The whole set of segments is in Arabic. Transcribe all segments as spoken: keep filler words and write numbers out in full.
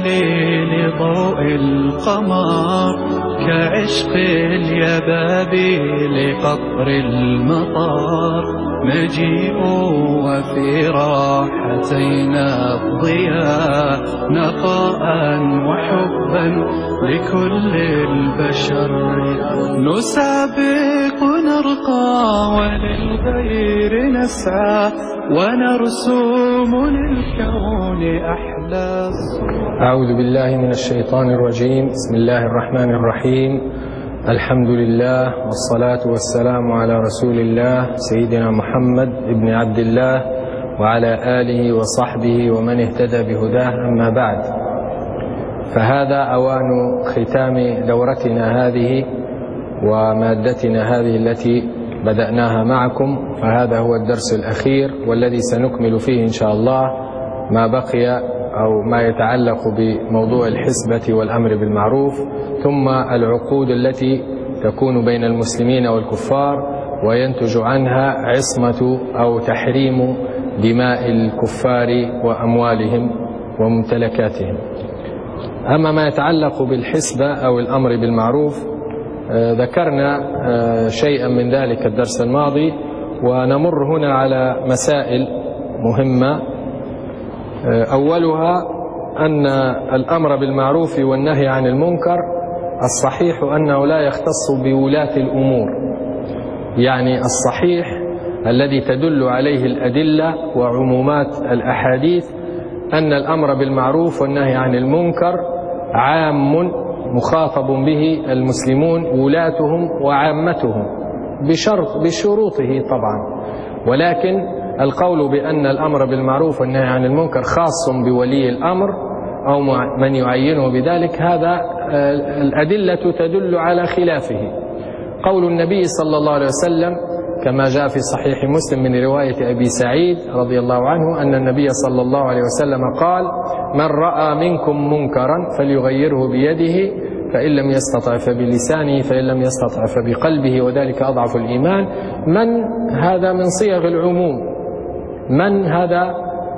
لي لضوء القمر، كعشق اليبابي لقطر المطر، مجيء وفي راحتينا الضياء، نقاء وحبا لكل البشر. نسابق نرقى وللغير نسعى، ونرسم للكون أحلى الصور. أعوذ بالله من الشيطان الرجيم. بسم الله الرحمن الرحيم. الحمد لله والصلاة والسلام على رسول الله سيدنا محمد ابن عبد الله وعلى آله وصحبه ومن اهتدى بهداه. أما بعد، فهذا أوان ختام دورتنا هذه ومادتنا هذه التي بدأناها معكم، فهذا هو الدرس الأخير والذي سنكمل فيه إن شاء الله ما بقي أو ما يتعلق بموضوع الحسبة والأمر بالمعروف، ثم العقود التي تكون بين المسلمين والكفار وينتج عنها عصمة أو تحريم دماء الكفار وأموالهم وممتلكاتهم. أما ما يتعلق بالحسبة أو الأمر بالمعروف، ذكرنا شيئا من ذلك الدرس الماضي، ونمر هنا على مسائل مهمة. أولها أن الأمر بالمعروف والنهي عن المنكر الصحيح أنه لا يختص بولاة الأمور، يعني الصحيح الذي تدل عليه الأدلة وعمومات الأحاديث أن الأمر بالمعروف والنهي عن المنكر عام مخاطب به المسلمون ولاتهم وعامتهم بشرط بشروطه طبعا، ولكن القول بأن الأمر بالمعروف والنهي عن المنكر خاص بولي الأمر أو من يعينه بذلك، هذا الأدلة تدل على خلافه. قول النبي صلى الله عليه وسلم كما جاء في صحيح مسلم من رواية أبي سعيد رضي الله عنه أن النبي صلى الله عليه وسلم قال: من رأى منكم منكرا فليغيره بيده، فإن لم يستطع فبلسانه، فإن لم يستطع فبقلبه، وذلك أضعف الإيمان. من هذا من صيغ العموم، من هذا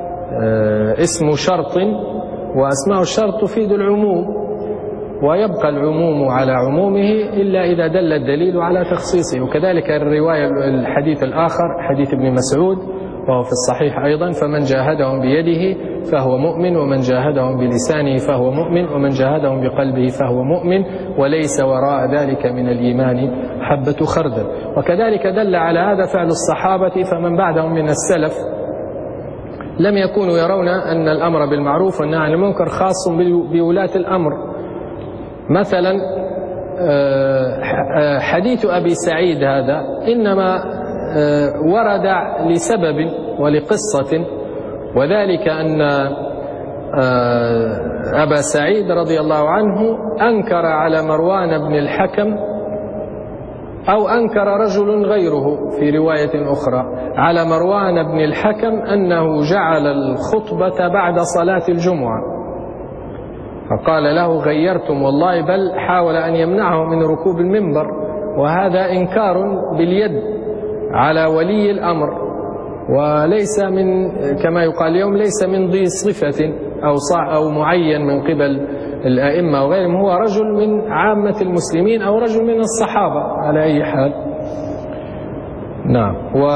اسم شرط، وأسماء الشرط تفيد العموم، ويبقى العموم على عمومه إلا إذا دل الدليل على تخصيصه. وكذلك الرواية الحديث الآخر حديث ابن مسعود وهو في الصحيح أيضا: فمن جاهدهم بيده فهو مؤمن، ومن جاهدهم بلسانه فهو مؤمن، ومن جاهدهم بقلبه فهو مؤمن، وليس وراء ذلك من الإيمان حبة خردل. وكذلك دل على هذا فعل الصحابة فمن بعدهم من السلف، لم يكونوا يرون أن الأمر بالمعروف والنهي عن المنكر خاص بولاة الأمر. مثلا حديث أبي سعيد هذا إنما ورد لسبب ولقصة، وذلك أن أبا سعيد رضي الله عنه أنكر على مروان بن الحكم، أو أنكر رجل غيره في رواية أخرى على مروان بن الحكم أنه جعل الخطبة بعد صلاة الجمعة، فقال له: غيرتم والله، بل حاول أن يمنعه من ركوب المنبر، وهذا إنكار باليد على ولي الأمر، وليس من كما يقال اليوم ليس من ذي صفة أو صع أو معين من قبل الأئمة وغيرهم، هو رجل من عامة المسلمين أو رجل من الصحابة على أي حال. نعم.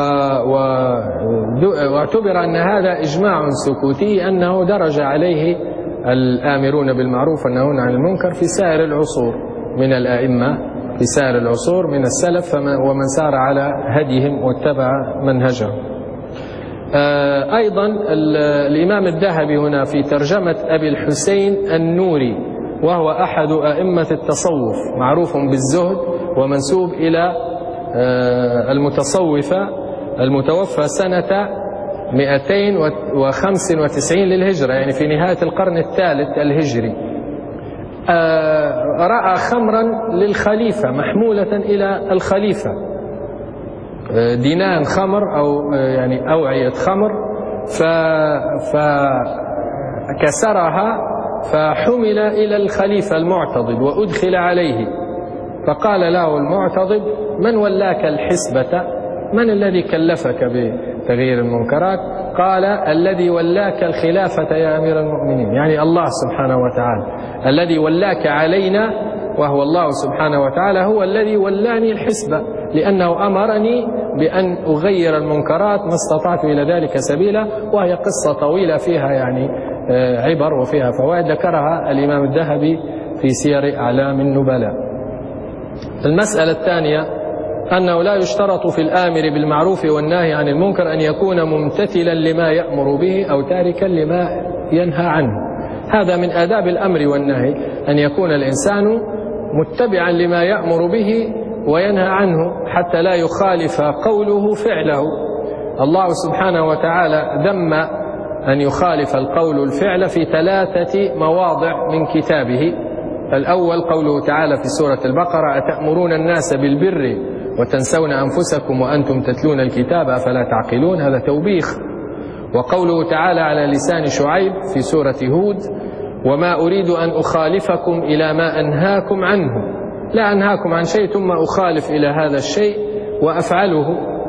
واعتبر أن هذا إجماع سكوتي أنه درج عليه الآمرون بالمعروف والناهون عن المنكر في سائر العصور من الأئمة، في سائر العصور من السلف ومن سار على هديهم واتبع منهجهم. أيضا الإمام الذهبي هنا في ترجمة أبي الحسين النوري، وهو أحد أئمة التصوف، معروف بالزهد ومنسوب إلى المتصوفة، المتوفى سنة مئتين وخمس وتسعين للهجرة، يعني في نهاية القرن الثالث الهجري. رأى خمرا للخليفة محمولة إلى الخليفة، دينان خمر أو يعني أوعية خمر، فكسرها فحمل إلى الخليفة المعتضد وأدخل عليه، فقال له المعتضد: من ولاك الحسبة؟ من الذي كلفك بتغيير المنكرات؟ قال الذي ولاك الخلافة يا أمير المؤمنين، يعني الله سبحانه وتعالى الذي ولاك علينا، وهو الله سبحانه وتعالى هو الذي ولاني الحسبة، لأنه أمرني بأن أغير المنكرات ما استطعت إلى ذلك سبيلا. وهي قصة طويلة فيها يعني عبر وفيها فوائد ذكرها الإمام الذهبي في سير أعلام النبلاء. المسألة الثانية أنه لا يشترط في الآمر بالمعروف والناهي عن المنكر أن يكون ممتثلا لما يأمر به أو تاركا لما ينهى عنه. هذا من آداب الأمر والنهي، أن يكون الإنسان متبعا لما يأمر به وينهى عنه حتى لا يخالف قوله فعله. الله سبحانه وتعالى ذم أن يخالف القول الفعل في ثلاثة مواضع من كتابه. الأول قوله تعالى في سورة البقرة: أتأمرون الناس بالبر وتنسون أنفسكم وأنتم تتلون الكتاب أفلا تعقلون، هذا توبيخ. وقوله تعالى على لسان شعيب في سورة هود: وما أريد أن أخالفكم إلى ما أنهاكم عنه، لا أنهاكم عن شيء ثم أخالف إلى هذا الشيء وأفعله،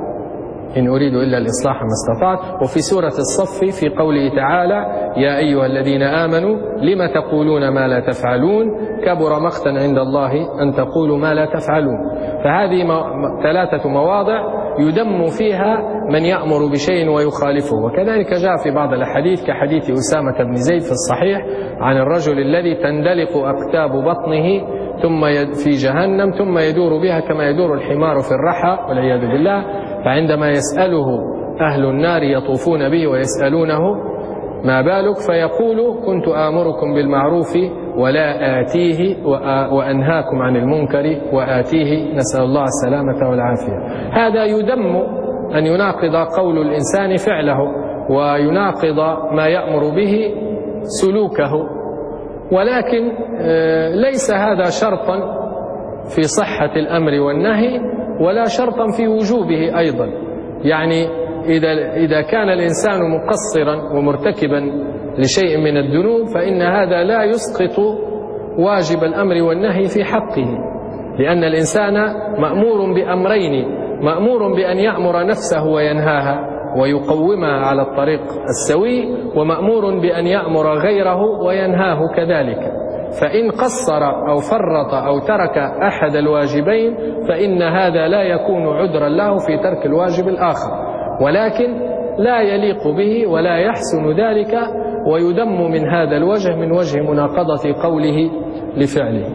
إن أريد إلا الإصلاح ما استطعت. وفي سورة الصف في قوله تعالى: يا أيها الذين آمنوا لم تقولون ما لا تفعلون كبر مقتا عند الله أن تقولوا ما لا تفعلون. فهذه ثلاثة مواضع يدم فيها من يأمر بشيء ويخالفه. وكذلك جاء في بعض الأحاديث كحديث أسامة بن زيد في الصحيح عن الرجل الذي تندلق أقتاب بطنه ثم في جهنم ثم يدور بها كما يدور الحمار في الرحى والعياذ بالله. فعندما يسأله أهل النار يطوفون به ويسألونه: ما بالك؟ فيقول: كنت آمركم بالمعروف ولا آتيه وأنهاكم عن المنكر وآتيه، نسأل الله السلامة والعافية. هذا يدم أن يناقض قول الإنسان فعله ويناقض ما يأمر به سلوكه، ولكن ليس هذا شرطا في صحة الأمر والنهي ولا شرطا في وجوبه أيضا. يعني إذا إذا كان الإنسان مقصرا ومرتكبا لشيء من الذنوب فإن هذا لا يسقط واجب الأمر والنهي في حقه، لأن الإنسان مأمور بأمرين: مأمور بأن يأمر نفسه وينهاها ويقومها على الطريق السوي، ومأمور بأن يأمر غيره وينهاه كذلك. فإن قصر أو فرط أو ترك أحد الواجبين فإن هذا لا يكون عذرا له في ترك الواجب الآخر، ولكن لا يليق به ولا يحسن ذلك، ويدم من هذا الوجه من وجه مناقضة قوله لفعله.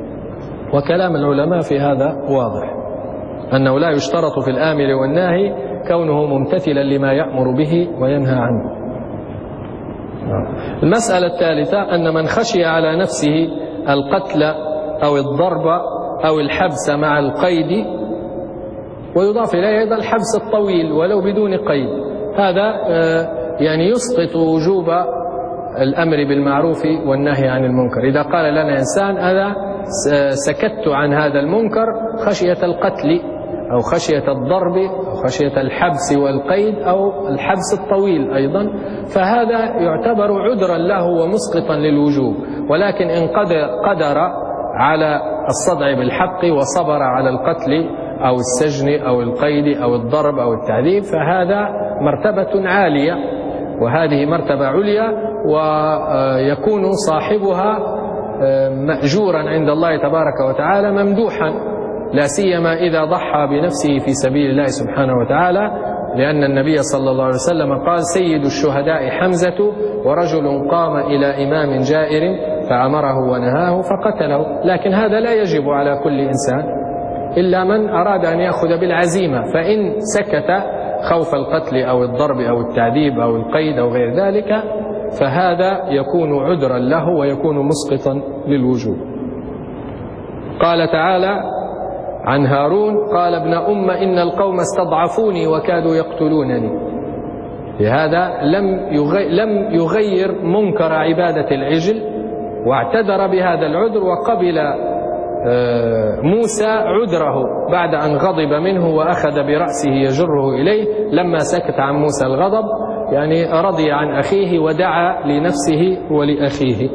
وكلام العلماء في هذا واضح، أنه لا يشترط في الآمر والناهي كونه ممتثلا لما يأمر به وينهى عنه. المسألة الثالثة أن من خشي على نفسه القتل أو الضرب أو الحبس مع القيد، ويضاف إليه أيضا الحبس الطويل ولو بدون قيد، هذا يعني يسقط وجوب الأمر بالمعروف والنهي عن المنكر. إذا قال لنا إنسان: أنا سكت عن هذا المنكر خشية القتل أو خشية الضرب أو خشية الحبس والقيد أو الحبس الطويل أيضا، فهذا يعتبر عذرا له ومسقطا للوجوب. ولكن إن قدر على الصدع بالحق وصبر على القتل أو السجن أو القيد أو الضرب أو التعذيب فهذا مرتبة عالية، وهذه مرتبة عليا ويكون صاحبها مأجورا عند الله تبارك وتعالى ممدوحا، لا سيما إذا ضحى بنفسه في سبيل الله سبحانه وتعالى، لأن النبي صلى الله عليه وسلم قال: سيد الشهداء حمزة، ورجل قام إلى إمام جائر فأمره ونهاه فقتله. لكن هذا لا يجب على كل إنسان إلا من أراد أن يأخذ بالعزيمة، فإن سكت خوف القتل أو الضرب أو التعذيب أو القيد أو غير ذلك فهذا يكون عذرا له ويكون مسقطا للوجوب. قال تعالى عن هارون: قال ابن أم إن القوم استضعفوني وكادوا يقتلونني. لهذا لم لم يغير منكر عبادة العجل، واعتذر بهذا العذر، وقبل موسى عذره بعد أن غضب منه وأخذ برأسه يجره إليه لما سكت عن موسى الغضب، يعني رضي عن أخيه ودعا لنفسه ولأخيه.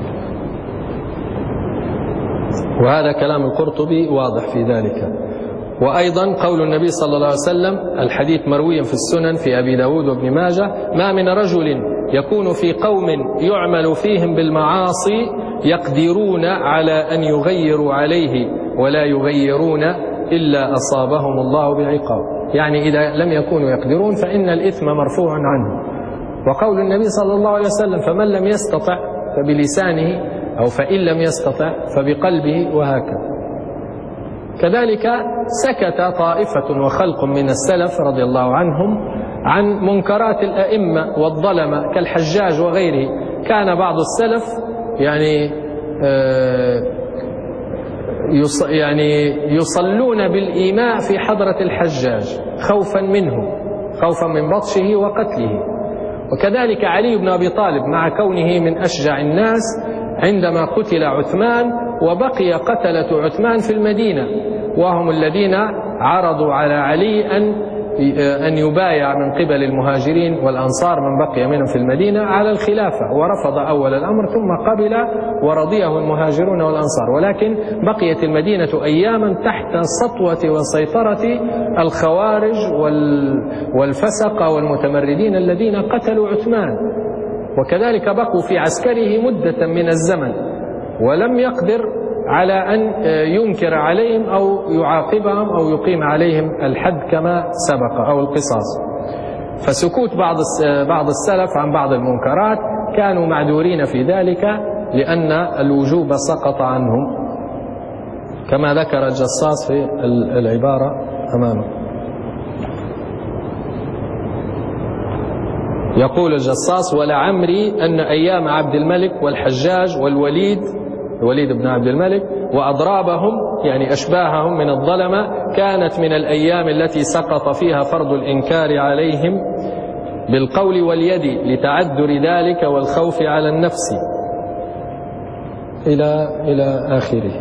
وهذا كلام القرطبي واضح في ذلك. وأيضا قول النبي صلى الله عليه وسلم، الحديث مروي في السنن في أبي داود وابن ماجه: ما من رجل يكون في قوم يعمل فيهم بالمعاصي يقدرون على أن يغيروا عليه ولا يغيرون إلا أصابهم الله بعقاب. يعني إذا لم يكونوا يقدرون فإن الإثم مرفوع عنه. وقول النبي صلى الله عليه وسلم: فمن لم يستطع فبلسانه، أو فإن لم يستطع فبقلبه، وهكذا. كذلك سكت طائفة وخلق من السلف رضي الله عنهم عن منكرات الأئمة والظلمة كالحجاج وغيره. كان بعض السلف يعني يعني يصلون بالإيماء في حضرة الحجاج خوفا منه، خوفا من بطشه وقتله. وكذلك علي بن أبي طالب مع كونه من أشجع الناس عندما قتل عثمان، وبقي قتلة عثمان في المدينة، وهم الذين عرضوا على علي أن أن يبايع من قبل المهاجرين والأنصار من بقي منهم في المدينة على الخلافة، ورفض أول الأمر ثم قبل ورضيه المهاجرون والأنصار. ولكن بقيت المدينة أياما تحت سطوة وسيطرة الخوارج والفسق والمتمردين الذين قتلوا عثمان، وكذلك بقوا في عسكره مدة من الزمن ولم يقدر على أن ينكر عليهم أو يعاقبهم أو يقيم عليهم الحد كما سبق أو القصاص. فسكوت بعض بعض السلف عن بعض المنكرات كانوا معذورين في ذلك لأن الوجوب سقط عنهم، كما ذكر الجصاص في العبارة أمامه. يقول الجصاص: ولعمري أن أيام عبد الملك والحجاج والوليد الوليد بن عبد الملك وأضرابهم يعني أشباههم من الظلمة كانت من الأيام التي سقط فيها فرض الإنكار عليهم بالقول واليد لتعذر ذلك والخوف على النفس إلى إلى آخره.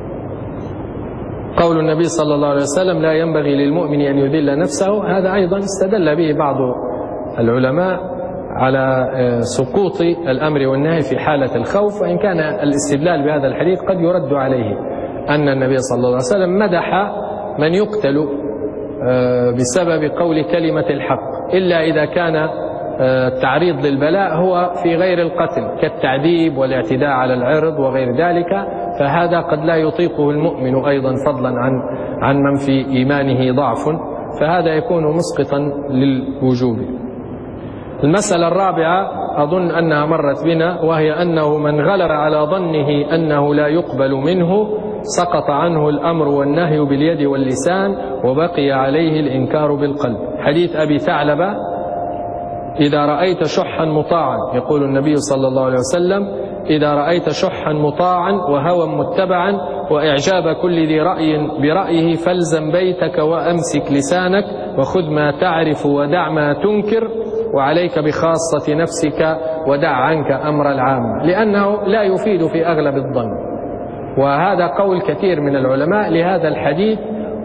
قول النبي صلى الله عليه وسلم: لا ينبغي للمؤمن أن يذل نفسه، هذا أيضا استدل به بعض العلماء على سقوط الأمر والنهي في حالة الخوف، وإن كان الاستدلال بهذا الحديث قد يرد عليه أن النبي صلى الله عليه وسلم مدح من يقتل بسبب قول كلمة الحق، إلا إذا كان التعريض للبلاء هو في غير القتل كالتعذيب والاعتداء على العرض وغير ذلك، فهذا قد لا يطيقه المؤمن أيضا فضلا عن عن من في إيمانه ضعف، فهذا يكون مسقطا للوجوب. المسألة الرابعة أظن أنها مرت بنا، وهي أنه من غلب على ظنه أنه لا يقبل منه سقط عنه الأمر والنهي باليد واللسان وبقي عليه الإنكار بالقلب. حديث أبي ثعلبة: إذا رأيت شحا مطاعا، يقول النبي صلى الله عليه وسلم: إذا رأيت شحا مطاعا وهوى متبعا وإعجاب كل ذي رأي برأيه فالزم بيتك وأمسك لسانك وخذ ما تعرف ودع ما تنكر وعليك بخاصة نفسك ودع عنك أمر العامة، لأنه لا يفيد في أغلب الظن. وهذا قول كثير من العلماء لهذا الحديث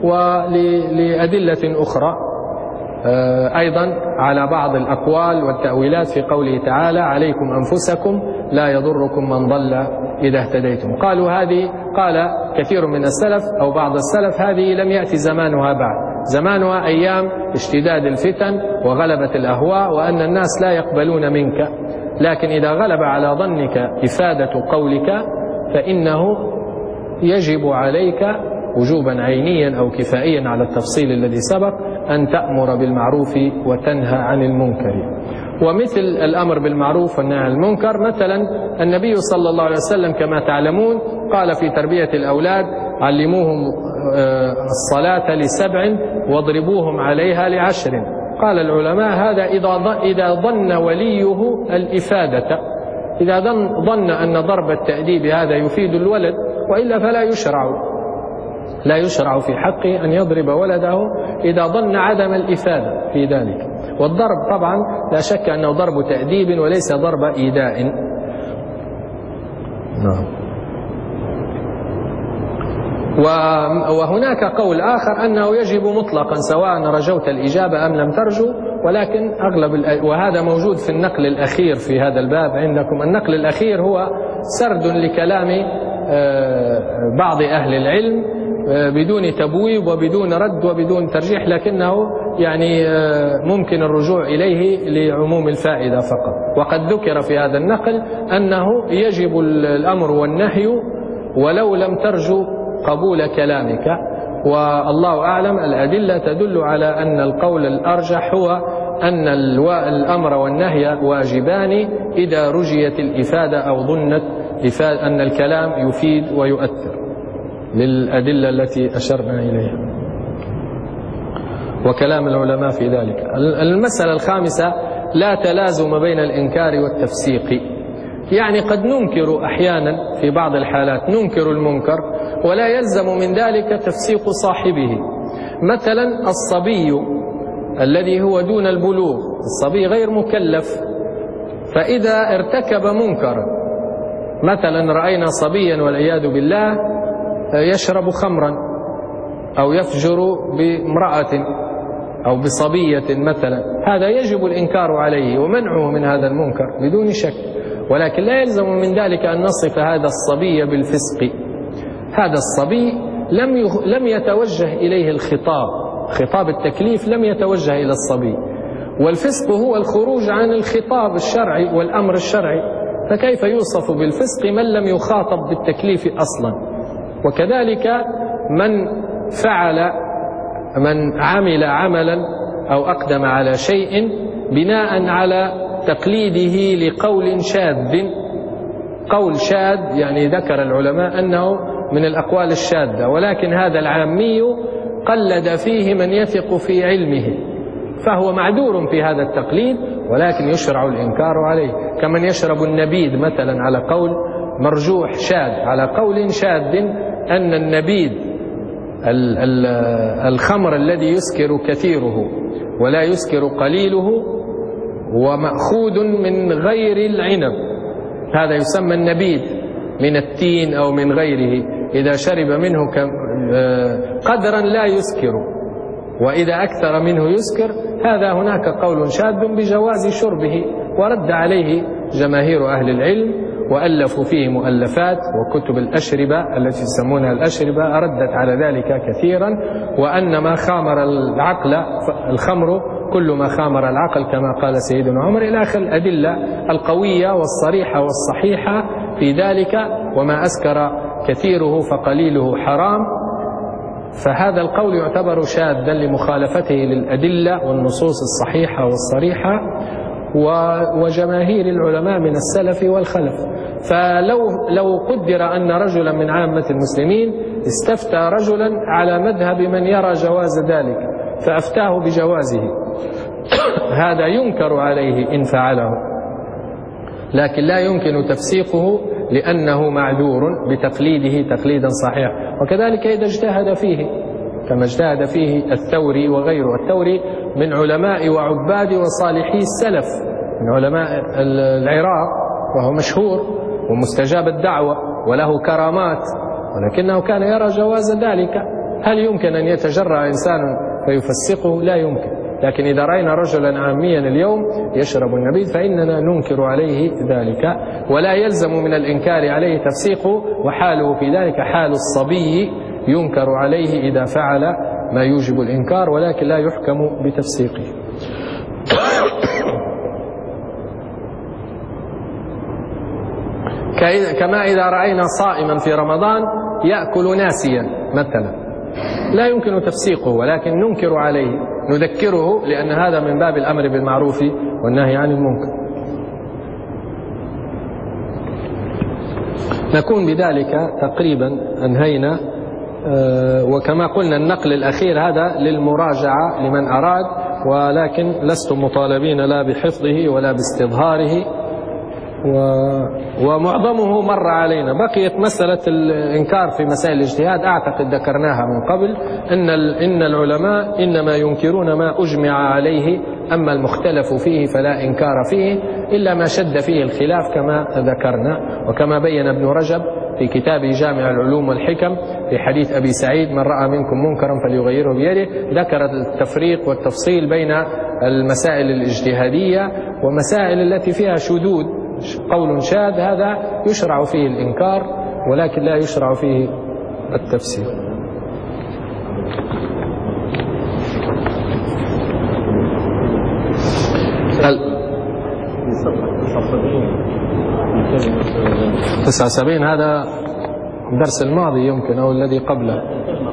ولأدلة أخرى أيضا على بعض الأقوال والتأويلات في قوله تعالى: عليكم أنفسكم لا يضركم من ضل إذا اهتديتم. قالوا هذه قال كثير من السلف أو بعض السلف: هذه لم يأتي زمانها بعد، زمانها أيام اشتداد الفتن وغلبة الأهواء وأن الناس لا يقبلون منك، لكن إذا غلب على ظنك إفادة قولك فإنه يجب عليك وجوبا عينيا أو كفائيا على التفصيل الذي سبق أن تأمر بالمعروف وتنهى عن المنكر. ومثل الأمر بالمعروف والنهي عن المنكر، مثلا النبي صلى الله عليه وسلم كما تعلمون قال في تربية الأولاد: علموهم الصلاة لسبع واضربوهم عليها لعشر. قال العلماء: هذا إذا ظن وليه الإفادة، إذا ظن أن ضرب التأديب هذا يفيد الولد، وإلا فلا يشرع لا يشرع في حقه أن يضرب ولده إذا ظن عدم الإفادة في ذلك. والضرب طبعا لا شك أنه ضرب تأديب وليس ضرب إيذاء. نعم. وهناك قول آخر أنه يجب مطلقا سواء رجوت الإجابة أم لم ترجو، ولكن أغلب وهذا موجود في النقل الأخير في هذا الباب عندكم. النقل الأخير هو سرد لكلام بعض أهل العلم بدون تبويب وبدون رد وبدون ترجيح، لكنه يعني ممكن الرجوع إليه لعموم الفائدة فقط. وقد ذكر في هذا النقل أنه يجب الأمر والنهي ولو لم ترجو قبول كلامك، والله أعلم. الأدلة تدل على أن القول الأرجح هو أن الأمر والنهي واجبان إذا رجيت الإفادة أو ظنت أن الكلام يفيد ويؤثر، للأدلة التي أشرنا إليها وكلام العلماء في ذلك. المسألة الخامسة: لا تلازم بين الإنكار والتفسيق. يعني قد ننكر أحيانا في بعض الحالات، ننكر المنكر ولا يلزم من ذلك تفسيق صاحبه. مثلا الصبي الذي هو دون البلوغ، الصبي غير مكلف، فإذا ارتكب منكرا، مثلا رأينا صبيا والعياذ بالله يشرب خمرا أو يفجر بامرأة أو بصبية مثلا، هذا يجب الإنكار عليه ومنعه من هذا المنكر بدون شك، ولكن لا يلزم من ذلك أن نصف هذا الصبي بالفسق. هذا الصبي لم لم يتوجه إليه الخطاب، خطاب التكليف لم يتوجه إلى الصبي، والفسق هو الخروج عن الخطاب الشرعي والأمر الشرعي، فكيف يوصف بالفسق من لم يخاطب بالتكليف أصلا؟ وكذلك من فعل من عمل عملا أو أقدم على شيء بناء على تقليده لقول شاذ. قول شاذ يعني ذكر العلماء أنه من الأقوال الشاذة، ولكن هذا العامي قلد فيه من يثق في علمه، فهو معذور في هذا التقليد، ولكن يشرع الإنكار عليه. كمن يشرب النبيذ مثلا على قول مرجوح شاذ، على قول شاذ أن النبيذ الخمر الذي يسكر كثيره ولا يسكر قليله ومأخوذ من غير العنب، هذا يسمى النبيذ من التين أو من غيره، إذا شرب منه قدرا لا يسكر وإذا أكثر منه يسكر، هذا هناك قول شاذ بجواز شربه، ورد عليه جماهير أهل العلم وألفوا فيه مؤلفات، وكتب الأشربة التي يسمونها الأشربة ردت على ذلك كثيرا، وأن ما خامر العقل الخمر كل ما خامر العقل كما قال سيدنا عمر، إلى آخر الأدلة القوية والصريحة والصحيحة في ذلك. وما أسكر كثيره فقليله حرام، فهذا القول يعتبر شاذا لمخالفته للأدلة والنصوص الصحيحة والصريحة وجماهير العلماء من السلف والخلف. فلو لو قدر أن رجلا من عامة المسلمين استفتى رجلا على مذهب من يرى جواز ذلك فأفتاه بجوازه، هذا ينكر عليه إن فعله، لكن لا يمكن تفسيقه لأنه معذور بتقليده تقليدا صحيحا. وكذلك إذا اجتهد فيه كما اجتهد فيه الثوري وغيره. الثوري من علماء وعباد وصالحي السلف، من علماء العراق، وهو مشهور ومستجاب الدعوة وله كرامات، ولكنه كان يرى جواز ذلك. هل يمكن أن يتجرأ إنسان فيفسقه؟ لا يمكن. لكن إذا رأينا رجلا عاميا اليوم يشرب النبيذ فإننا ننكر عليه ذلك، ولا يلزم من الإنكار عليه تفسيقه، وحاله في ذلك حال الصبي ينكر عليه إذا فعل ما يوجب الإنكار، ولكن لا يحكم بتفسيقه. كما إذا رأينا صائما في رمضان يأكل ناسيا مثلا، لا يمكن تفسيقه، ولكن ننكر عليه، نذكره، لأن هذا من باب الأمر بالمعروف والنهي عن المنكر. نكون بذلك تقريبا أنهينا. وكما قلنا النقل الأخير هذا للمراجعة لمن أراد، ولكن لستم مطالبين لا بحفظه ولا باستظهاره، ومعظمه مر علينا. بقيت مسألة الإنكار في مسائل الاجتهاد، أعتقد ذكرناها من قبل، إن إن العلماء إنما ينكرون ما أجمع عليه، أما المختلف فيه فلا إنكار فيه إلا ما شد فيه الخلاف كما ذكرنا. وكما بين ابن رجب في كتاب جامع العلوم والحكم في حديث أبي سعيد: من رأى منكم منكرا فليغيره بيده، ذكر التفريق والتفصيل بين المسائل الاجتهادية ومسائل التي فيها شذوذ، قول شاذ هذا يشرع فيه الإنكار ولكن لا يشرع فيه التفسير. تسعة وسبعين هذا الدرس الماضي يمكن أو الذي قبله.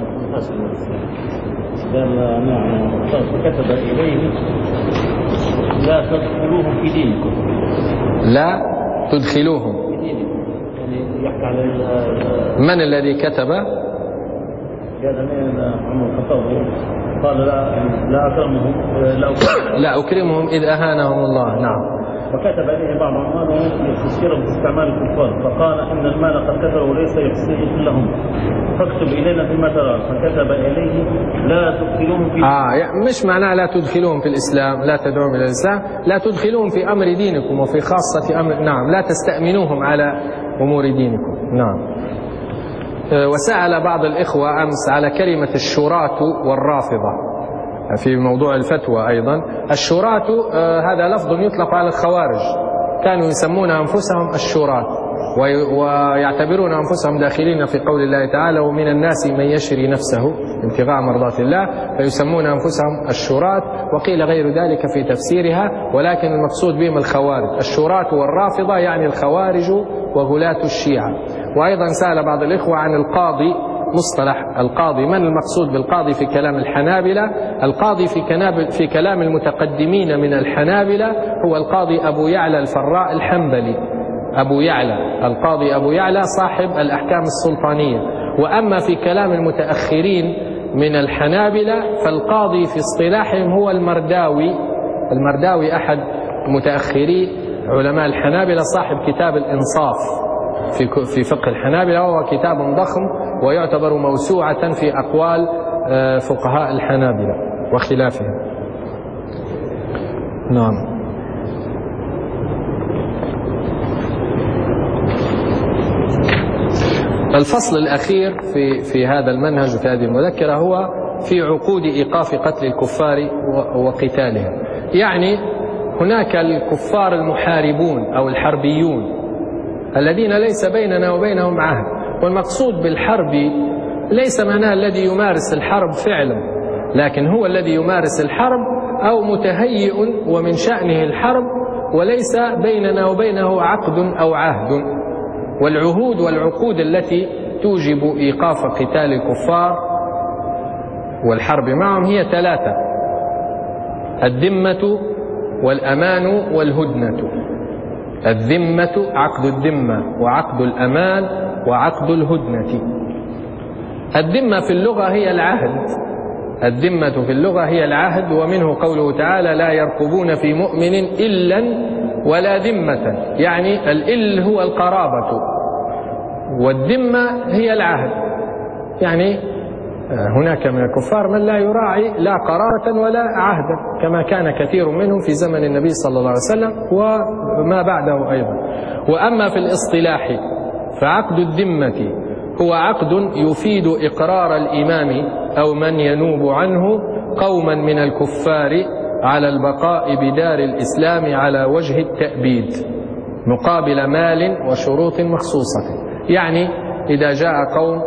كتب إليه لا تدخلوهم في دينكم. لا تدخلوهم في دينكم يعني يحكي على من الذي كتب؟ هذا عمر الخطاب قال لا لا أكرمهم لا أكرمهم لا أكرمهم إذ أهانهم الله. نعم. فكتب إليه بعض أعمالهم ليستشيرهم في استعمال الكفار فقال إن المال قد كثر وليس يحسن لهم فاكتب إلينا فيما ترى فكتب إليه لا تدخلوهم في آه يعني مش معناه لا تدخلوهم في الإسلام، لا تدعوهم إلى الإسلام، لا تدخلوهم في أمر دينكم وفي خاصة أمر. نعم. لا تستأمنوهم على أمور دينكم. نعم. وسأل بعض الإخوة أمس على كلمة الشراة والرافضة في موضوع الفتوى. أيضا الشراة هذا لفظ يطلق على الخوارج، كانوا يسمون أنفسهم الشراة ويعتبرون أنفسهم داخلين في قول الله تعالى ومن الناس من يشري نفسه ابتغاء مرضات الله فيسمون أنفسهم الشراة، وقيل غير ذلك في تفسيرها، ولكن المقصود بهم الخوارج. الشراة والرافضة يعني الخوارج وغلاة الشيعة. وأيضا سأل بعض الإخوة عن القاضي، مصطلح القاضي، من المقصود بالقاضي في كلام الحنابلة؟ القاضي في, في كلام المتقدمين من الحنابلة هو القاضي أبو يعلى الفراء الحنبلي. أبو يعلى القاضي أبو يعلى صاحب الأحكام السلطانية. وأما في كلام المتأخرين من الحنابلة فالقاضي في اصطلاحهم هو المرداوي. المرداوي أحد متأخري علماء الحنابلة صاحب كتاب الإنصاف في فقه الحنابلة، وهو كتاب ضخم ويعتبر موسوعة في أقوال فقهاء الحنابلة وخلافهم. نعم. الفصل الأخير في في هذا المنهج وفي هذه المذكرة هو في عقود إيقاف قتل الكفار وقتالهم. يعني هناك الكفار المحاربون أو الحربيون الذين ليس بيننا وبينهم عهد، والمقصود بالحرب ليس معناه الذي يمارس الحرب فعلا، لكن هو الذي يمارس الحرب أو متهيئ ومن شأنه الحرب وليس بيننا وبينه عقد أو عهد. والعهود والعقود التي توجب إيقاف قتال الكفار والحرب معهم هي ثلاثة: الذمة والأمان والهدنة. الذمة عقد الذمة وعقد الأمان وعقد الهدنة. الذمة في اللغة هي العهد، الذمة في اللغة هي العهد، ومنه قوله تعالى لا يرقبون في مؤمن إلا ولا ذمة، يعني الإل هو القرابة والذمة هي العهد. يعني هناك من الكفار من لا يراعي لا قرارة ولا عهدا كما كان كثير منهم في زمن النبي صلى الله عليه وسلم وما بعده أيضا. وأما في الاصطلاح فعقد الذمة هو عقد يفيد إقرار الإمام أو من ينوب عنه قوما من الكفار على البقاء بدار الإسلام على وجه التأبيد مقابل مال وشروط مخصوصة. يعني إذا جاء قوم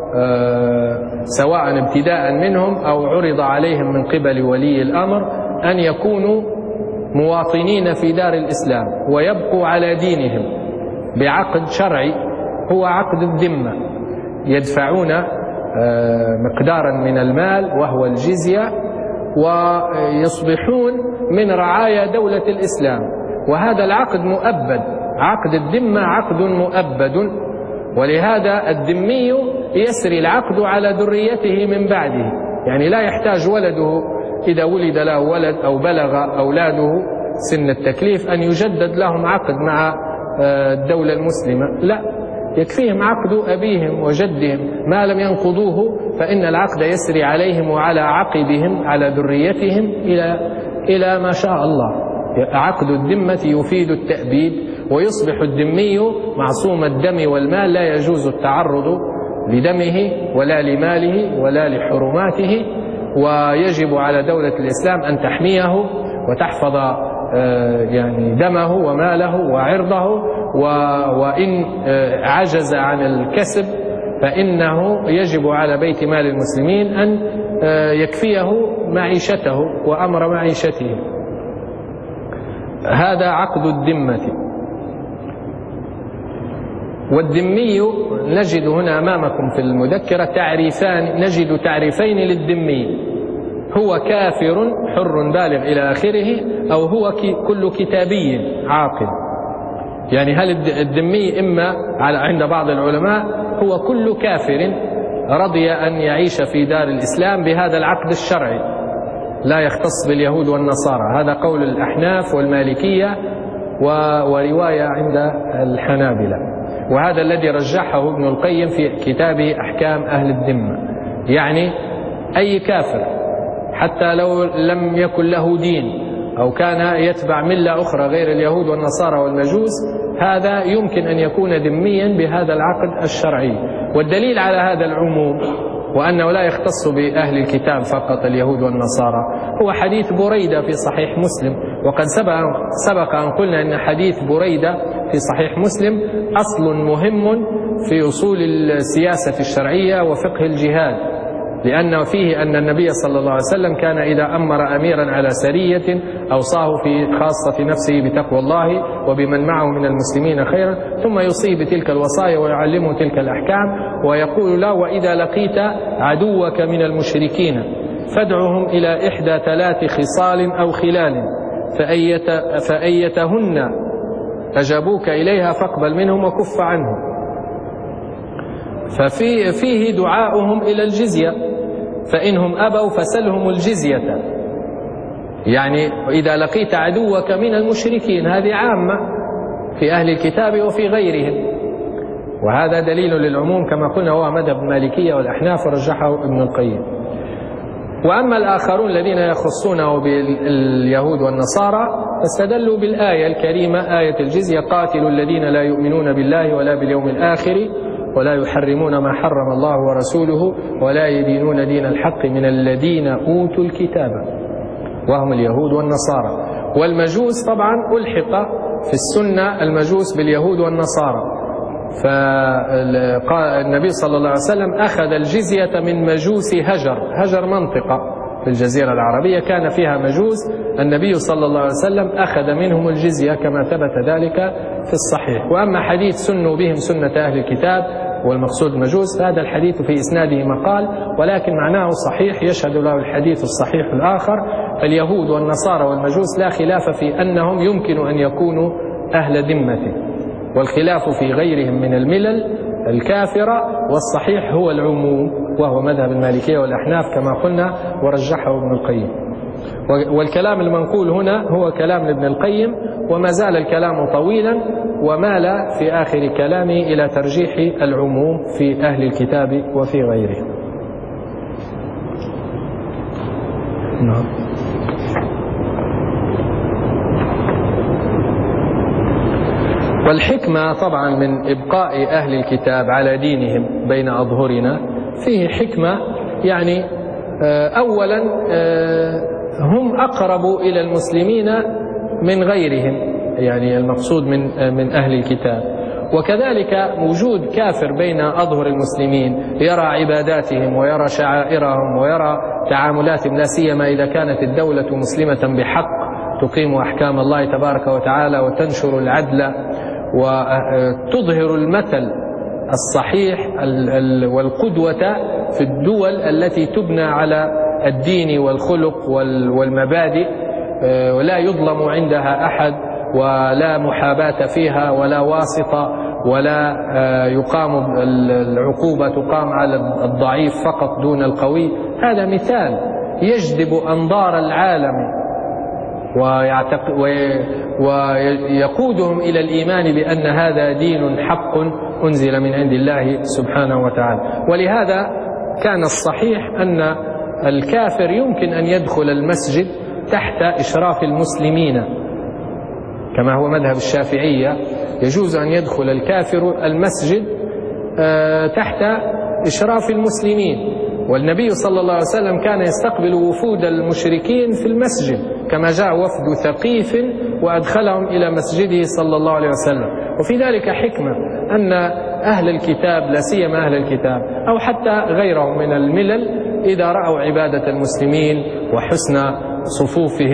سواء ابتداء منهم أو عرض عليهم من قبل ولي الأمر أن يكونوا مواطنين في دار الإسلام ويبقوا على دينهم بعقد شرعي هو عقد الذمة، يدفعون مقدارا من المال وهو الجزية ويصبحون من رعايا دولة الإسلام، وهذا العقد مؤبد. عقد الذمة عقد مؤبد، ولهذا الذمي يسري العقد على ذريته من بعده، يعني لا يحتاج ولده إذا ولد له ولد أو بلغ أولاده سن التكليف أن يجدد لهم عقد مع الدولة المسلمة، لا، يكفيهم عقد أبيهم وجدهم ما لم ينقضوه، فإن العقد يسري عليهم وعلى عقبهم على ذريتهم إلى إلى ما شاء الله. عقد الذمة يفيد التأبيد، ويصبح الذمي معصوم الدم والمال، لا يجوز التعرض لدمه ولا لماله ولا لحرماته، ويجب على دولة الإسلام أن تحميه وتحفظ يعني دمه وماله وعرضه، وإن عجز عن الكسب فإنه يجب على بيت مال المسلمين أن يكفيه معيشته وأمر معيشته. هذا عقد الذمة. والذمي نجد هنا أمامكم في المذكرة تعريفان، نجد تعريفين للذمي: هو كافر حر بالغ إلى آخره، أو هو كل كتابي عاقل. يعني هل الذمي إما عند بعض العلماء هو كل كافر رضي أن يعيش في دار الإسلام بهذا العقد الشرعي لا يختص باليهود والنصارى، هذا قول الأحناف والمالكية ورواية عند الحنابلة، وهذا الذي رجحه ابن القيم في كتابه أحكام أهل الذمة. يعني أي كافر حتى لو لم يكن له دين أو كان يتبع ملة أخرى غير اليهود والنصارى والمجوس، هذا يمكن أن يكون ذميا بهذا العقد الشرعي. والدليل على هذا العموم وأنه لا يختص بأهل الكتاب فقط اليهود والنصارى هو حديث بريدة في صحيح مسلم. وقد سبق أن قلنا أن حديث بريدة في صحيح مسلم أصل مهم في أصول السياسة الشرعية وفقه الجهاد، لأنه فيه أن النبي صلى الله عليه وسلم كان إذا أمر أميرا على سرية أوصاه في خاصة نفسه بتقوى الله وبمن معه من المسلمين خيرا، ثم يوصيه بتلك الوصايا ويعلمه تلك الأحكام، ويقول له: وإذا لقيت عدوك من المشركين فادعهم إلى إحدى ثلاث خصال أو خلال فأيت فأيتهن أجابوك إليها فاقبل منهم وكف عنهم. ففي فيه دعاؤهم إلى الجزية، فإنهم أبوا فسلهم الجزية. يعني إذا لقيت عدوك من المشركين، هذه عامة في أهل الكتاب وفي غيرهم، وهذا دليل للعموم كما قلنا هو مذهب المالكية والأحناف ورجحه ابن القيم. وأما الآخرون الذين يخصونه باليهود والنصارى فاستدلوا بالآية الكريمة آية الجزية: قاتلوا الذين لا يؤمنون بالله ولا باليوم الآخر ولا يحرمون ما حرم الله ورسوله ولا يدينون دين الحق من الذين أوتوا الكتاب وهم اليهود والنصارى. والمجوس طبعا ألحق في السنة المجوس باليهود والنصارى، فالنبي صلى الله عليه وسلم أخذ الجزية من مجوس هجر. هجر منطقة في الجزيرة العربية كان فيها مجوس، النبي صلى الله عليه وسلم أخذ منهم الجزية كما ثبت ذلك في الصحيح. وأما حديث سنوا بهم سنة أهل الكتاب والمقصود المجوس، هذا الحديث في إسناده مقال ولكن معناه صحيح يشهد له الحديث الصحيح الآخر. اليهود والنصارى والمجوس لا خلاف في أنهم يمكن أن يكونوا أهل ذمة، والخلاف في غيرهم من الملل الكافرة، والصحيح هو العموم وهو مذهب المالكية والأحناف كما قلنا ورجحه ابن القيم. والكلام المنقول هنا هو كلام ابن القيم، وما زال الكلام طويلا، ومال في آخر كلامه إلى ترجيح العموم في أهل الكتاب وفي غيرهم. نعم. والحكمة طبعا من إبقاء أهل الكتاب على دينهم بين أظهرنا فيه حكمة. يعني أولا هم أقرب إلى المسلمين من غيرهم، يعني المقصود من من أهل الكتاب، وكذلك وجود كافر بين أظهر المسلمين يرى عباداتهم ويرى شعائرهم ويرى تعاملاتهم، لا سيما إذا كانت الدولة مسلمة بحق تقيم أحكام الله تبارك وتعالى وتنشر العدل وتظهر المثل الصحيح والقدوة في الدول التي تبنى على الدين والخلق والمبادئ، ولا يظلم عندها أحد ولا محاباة فيها ولا واسطة ولا يقام العقوبة تقام على الضعيف فقط دون القوي. هذا مثال يجذب أنظار العالم ويقودهم إلى الإيمان بأن هذا دين حق أنزل من عند الله سبحانه وتعالى. ولهذا كان الصحيح أن الكافر يمكن أن يدخل المسجد تحت إشراف المسلمين، كما هو مذهب الشافعية، يجوز أن يدخل الكافر المسجد تحت إشراف المسلمين. والنبي صلى الله عليه وسلم كان يستقبل وفود المشركين في المسجد، كما جاء وفد ثقيف وأدخلهم إلى مسجده صلى الله عليه وسلم. وفي ذلك حكمة أن أهل الكتاب، لا سيما أهل الكتاب أو حتى غيرهم من الملل، إذا رأوا عبادة المسلمين وحسن صفوفهم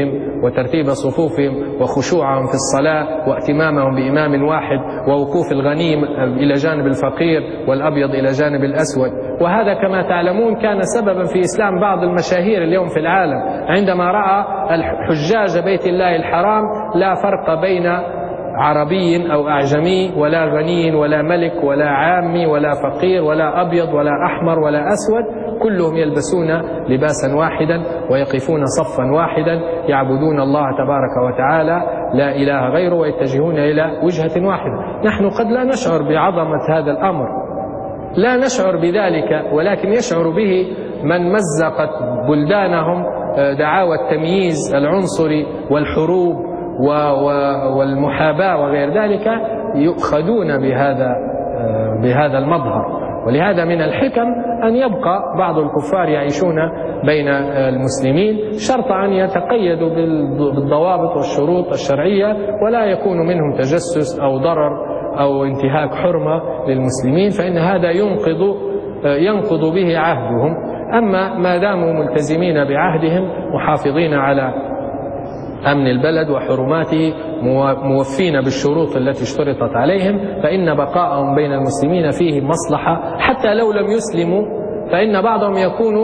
وترتيب صفوفهم وخشوعهم في الصلاة واهتمامهم بإمام واحد ووقوف الغنيم إلى جانب الفقير والأبيض إلى جانب الأسود. وهذا كما تعلمون كان سببا في إسلام بعض المشاهير اليوم في العالم، عندما رأى الحجاج بيت الله الحرام لا فرق بين عربي أو أعجمي ولا غني ولا ملك ولا عامي ولا فقير ولا أبيض ولا أحمر ولا أسود، كلهم يلبسون لباسا واحدا ويقفون صفا واحدا يعبدون الله تبارك وتعالى لا إله غيره ويتجهون إلى وجهة واحدة. نحن قد لا نشعر بعظمة هذا الأمر، لا نشعر بذلك، ولكن يشعر به من مزقت بلدانهم دعاوى التمييز العنصري والحروب والمحاباة وغير ذلك، يؤخذون بهذا بهذا المظهر. ولهذا من الحكم أن يبقى بعض الكفار يعيشون بين المسلمين، شرط أن يتقيدوا بالضوابط والشروط الشرعية ولا يكون منهم تجسس أو ضرر أو انتهاك حرمة للمسلمين، فإن هذا ينقض ينقض به عهدهم. أما ما داموا ملتزمين بعهدهم محافظين على أمن البلد وحرماته موفين بالشروط التي اشترطت عليهم، فإن بقاءهم بين المسلمين فيه مصلحة. حتى لو لم يسلموا فإن بعضهم يكون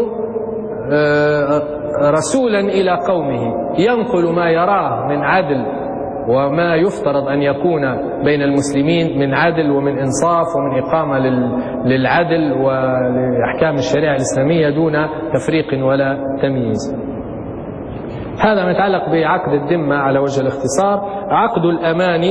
رسولا إلى قومه ينقل ما يراه من عدل وما يفترض أن يكون بين المسلمين من عدل ومن إنصاف ومن إقامة للعدل ولأحكام الشريعة الإسلامية دون تفريق ولا تمييز. هذا ما يتعلق بعقد الذمة على وجه الاختصار. عقد الأمان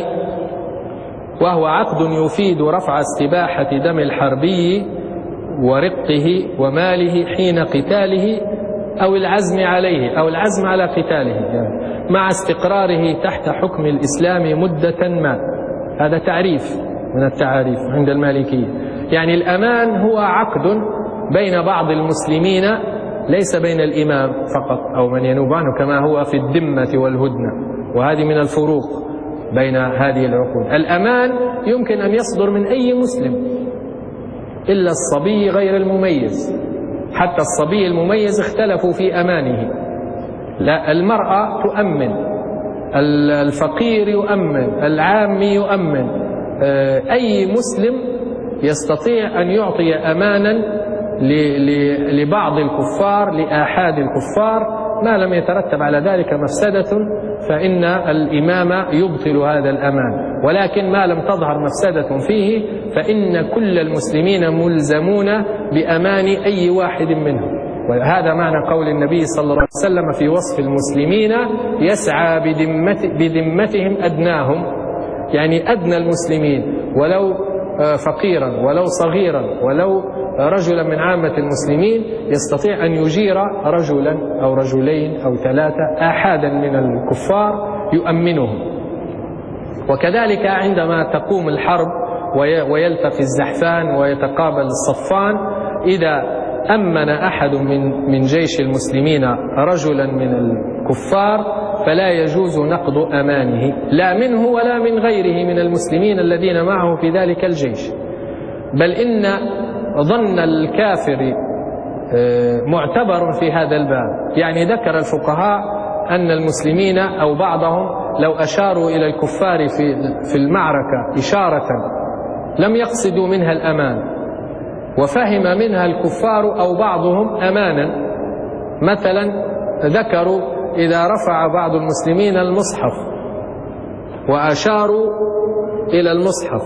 وهو عقد يفيد رفع استباحة دم الحربي ورقه وماله حين قتاله أو العزم عليه أو العزم على قتاله، يعني مع استقراره تحت حكم الإسلام مدة ما. هذا تعريف من التعاريف عند المالكية. يعني الأمان هو عقد بين بعض المسلمين ليس بين الإمام فقط أو من ينوب عنه كما هو في الذمة والهدنة، وهذه من الفروق بين هذه العقود. الأمان يمكن أن يصدر من أي مسلم إلا الصبي غير المميز، حتى الصبي المميز اختلفوا في أمانه. لا، المرأة تؤمن، الفقير يؤمن، العامي يؤمن، أي مسلم يستطيع أن يعطي أمانا لبعض الكفار لآحاد الكفار ما لم يترتب على ذلك مفسدة، فإن الإمام يبطل هذا الأمان. ولكن ما لم تظهر مفسدة فيه فإن كل المسلمين ملزمون بأمان أي واحد منهم. وهذا معنى قول النبي صلى الله عليه وسلم في وصف المسلمين: يسعى بذمت بذمتهم أدناهم، يعني أدنى المسلمين ولو فقيرا ولو صغيرا ولو رجلا من عامة المسلمين يستطيع أن يجير رجلا أو رجلين أو ثلاثة آحادا من الكفار يؤمنهم. وكذلك عندما تقوم الحرب ويلتقي الزحفان ويتقابل الصفان، إذا أمن أحد من من جيش المسلمين رجلا من الكفار فلا يجوز نقض أمانه، لا منه ولا من غيره من المسلمين الذين معه في ذلك الجيش. بل إن ظن الكافر معتبر في هذا الباب. يعني ذكر الفقهاء أن المسلمين أو بعضهم لو أشاروا إلى الكفار في في المعركة إشارة لم يقصدوا منها الأمان، وفهم منها الكفار أو بعضهم أمانا، مثلا ذكروا إذا رفع بعض المسلمين المصحف وأشاروا إلى المصحف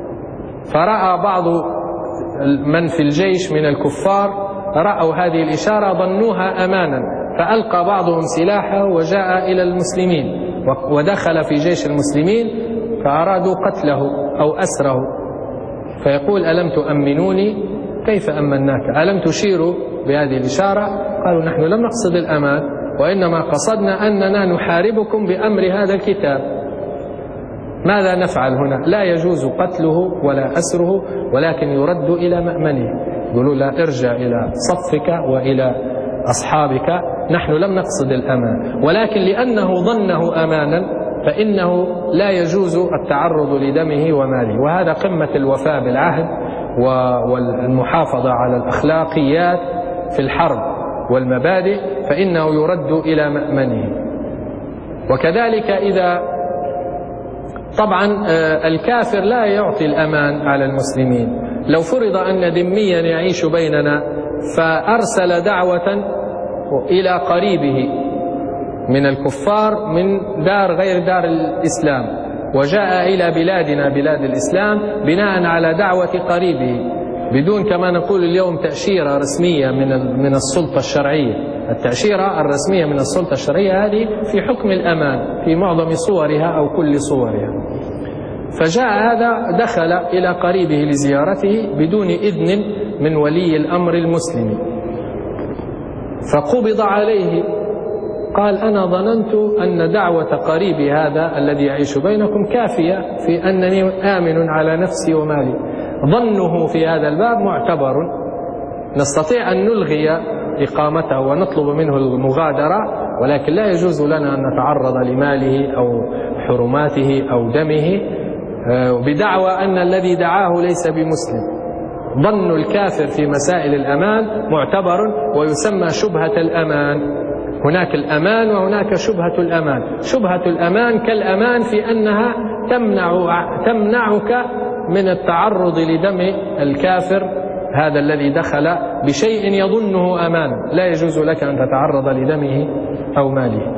فرأى بعض من في الجيش من الكفار رأوا هذه الإشارة ظنوها أمانا، فألقى بعضهم سلاحه وجاء إلى المسلمين ودخل في جيش المسلمين فأرادوا قتله أو أسره، فيقول: ألم تؤمنوني؟ كيف أمناك؟ ألم تشيروا بهذه الإشارة؟ قالوا: نحن لم نقصد الأمان، وإنما قصدنا أننا نحاربكم بأمر هذا الكتاب. ماذا نفعل هنا؟ لا يجوز قتله ولا أسره، ولكن يرد إلى مأمنه. يقولوا: لا، ارجع إلى صفك وإلى أصحابك، نحن لم نقصد الأمان، ولكن لأنه ظنه أمانا فإنه لا يجوز التعرض لدمه وماله. وهذا قمة الوفاء بالعهد والمحافظة على الأخلاقيات في الحرب والمبادئ، فإنه يرد إلى مأمنه. وكذلك إذا طبعا الكافر لا يعطي الأمان على المسلمين. لو فرض أن ذميا يعيش بيننا فأرسل دعوة إلى قريبه من الكفار من دار غير دار الإسلام وجاء إلى بلادنا بلاد الإسلام بناء على دعوة قريبه بدون كما نقول اليوم تأشيرة رسمية من من السلطة الشرعية. التأشيرة الرسمية من السلطة الشرعية هذه في حكم الأمان في معظم صورها أو كل صورها. فجاء هذا دخل إلى قريبه لزيارته بدون إذن من ولي الأمر المسلم فقبض عليه. قال أنا ظننت أن دعوة قريبي هذا الذي يعيش بينكم كافية في أنني آمن على نفسي ومالي. ظنه في هذا الباب معتبر، نستطيع أن نلغي إقامته ونطلب منه المغادرة، ولكن لا يجوز لنا أن نتعرض لماله أو حرماته أو دمه بدعوى أن الذي دعاه ليس بمسلم. ظن الكافر في مسائل الأمان معتبر ويسمى شبهة الأمان. هناك الأمان وهناك شبهة الأمان. شبهة الأمان كالأمان في أنها تمنع تمنعك من التعرض لدم الكافر هذا الذي دخل بشيء يظنه أمانا، لا يجوز لك أن تتعرض لدمه أو ماله.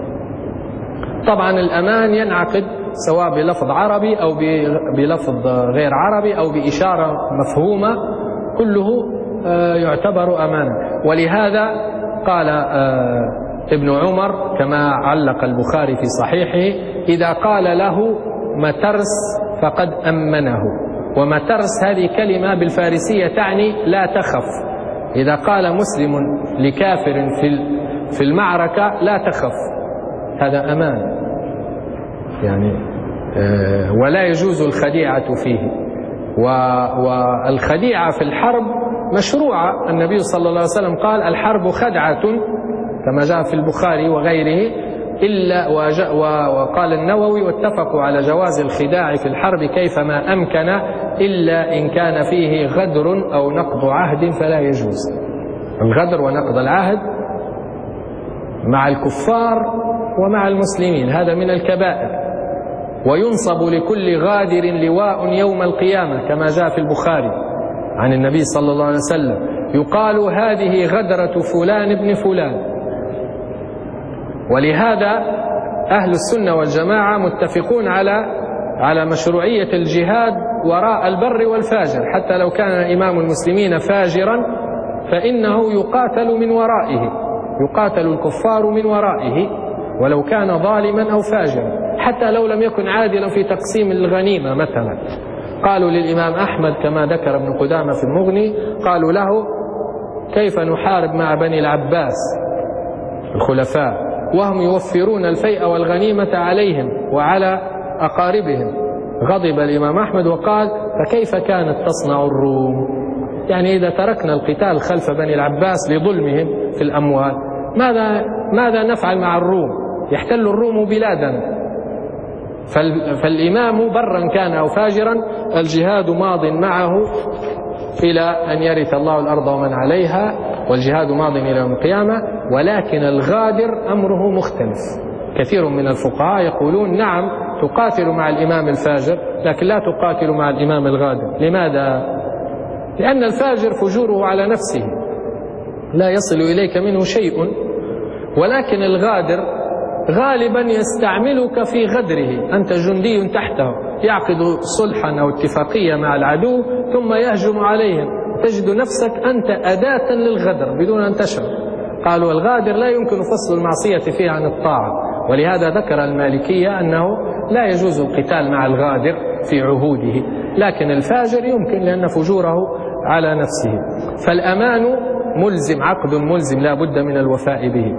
طبعا الأمان ينعقد سواء بلفظ عربي أو بلفظ غير عربي أو بإشارة مفهومة، كله يعتبر أمانا. ولهذا قال ابن عمر كما علق البخاري في صحيحه إذا قال له مترس فقد أمنه. ومترس هذه كلمة بالفارسية تعني لا تخف. إذا قال مسلم لكافر في في المعركة لا تخف هذا أمان يعني، ولا يجوز الخديعة فيه. والخديعة في الحرب مشروعة. النبي صلى الله عليه وسلم قال الحرب خدعة كما جاء في البخاري وغيره إلا وقال النووي واتفقوا على جواز الخداع في الحرب كيفما أمكن إلا إن كان فيه غدر أو نقض عهد فلا يجوز. الغدر ونقض العهد مع الكفار ومع المسلمين هذا من الكبائر، وينصب لكل غادر لواء يوم القيامة كما جاء في البخاري عن النبي صلى الله عليه وسلم يقال هذه غدرة فلان ابن فلان. ولهذا أهل السنة والجماعة متفقون على على مشروعية الجهاد وراء البر والفاجر، حتى لو كان إمام المسلمين فاجرا فإنه يقاتل من ورائه، يقاتل الكفار من ورائه ولو كان ظالما أو فاجرا، حتى لو لم يكن عادلا في تقسيم الغنيمة مثلا. قالوا للإمام أحمد كما ذكر ابن قدامة في المغني، قالوا له كيف نحارب مع بني العباس الخلفاء وهم يوفرون الفيء والغنيمة عليهم وعلى أقاربهم؟ غضب الإمام أحمد وقال فكيف كانت تصنع الروم؟ يعني إذا تركنا القتال خلف بني العباس لظلمهم في الأموال ماذا ماذا نفعل مع الروم؟ يحتل الروم بلادنا. فالإمام برا كان أو فاجرا الجهاد ماض معه إلى أن يرث الله الأرض ومن عليها، والجهاد ماض إلى يوم القيامة. ولكن الغادر أمره مختلف. كثير من الفقهاء يقولون نعم تقاتل مع الإمام الفاجر لكن لا تقاتل مع الإمام الغادر. لماذا؟ لأن الفاجر فجوره على نفسه لا يصل إليك منه شيء، ولكن الغادر غالبا يستعملك في غدره. أنت جندي تحته يعقد صلحا أو اتفاقية مع العدو ثم يهجم عليهم، تجد نفسك أنت أداة للغدر بدون أن تشعر. قالوا الغادر لا يمكن فصل المعصية فيه عن الطاعة، ولهذا ذكر المالكية أنه لا يجوز القتال مع الغادر في عهوده، لكن الفاجر يمكن لأن فجوره على نفسه. فالأمان ملزم، عقد ملزم لا بد من الوفاء به.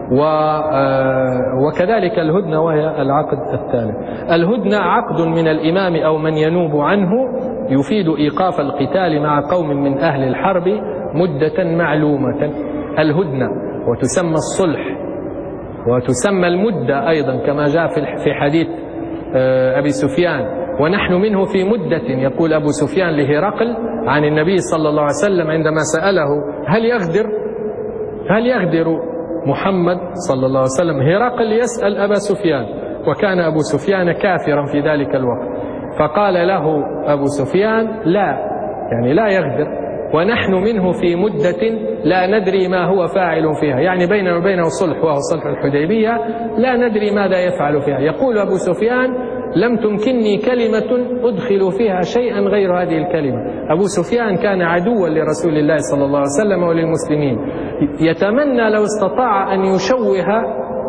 وكذلك الهدنة وهي العقد الثالث. الهدنة عقد من الإمام أو من ينوب عنه يفيد إيقاف القتال مع قوم من أهل الحرب مدة معلومة. الهدنة وتسمى الصلح وتسمى المدة أيضا كما جاء في حديث أبي سفيان ونحن منه في مدة. يقول أبو سفيان لهرقل عن النبي صلى الله عليه وسلم عندما سأله هل يغدر هل يغدر محمد صلى الله عليه وسلم هرقل يسأل أبا سفيان، وكان أبو سفيان كافرا في ذلك الوقت، فقال له أبو سفيان لا، يعني لا يغدر، ونحن منه في مدة لا ندري ما هو فاعل فيها، يعني بيننا وبينه صلح وهو صلح الحديبية، لا ندري ماذا يفعل فيها. يقول أبو سفيان لم تمكنني كلمة أدخل فيها شيئا غير هذه الكلمة. أبو سفيان كان عدوا لرسول الله صلى الله عليه وسلم وللمسلمين، يتمنى لو استطاع أن يشوه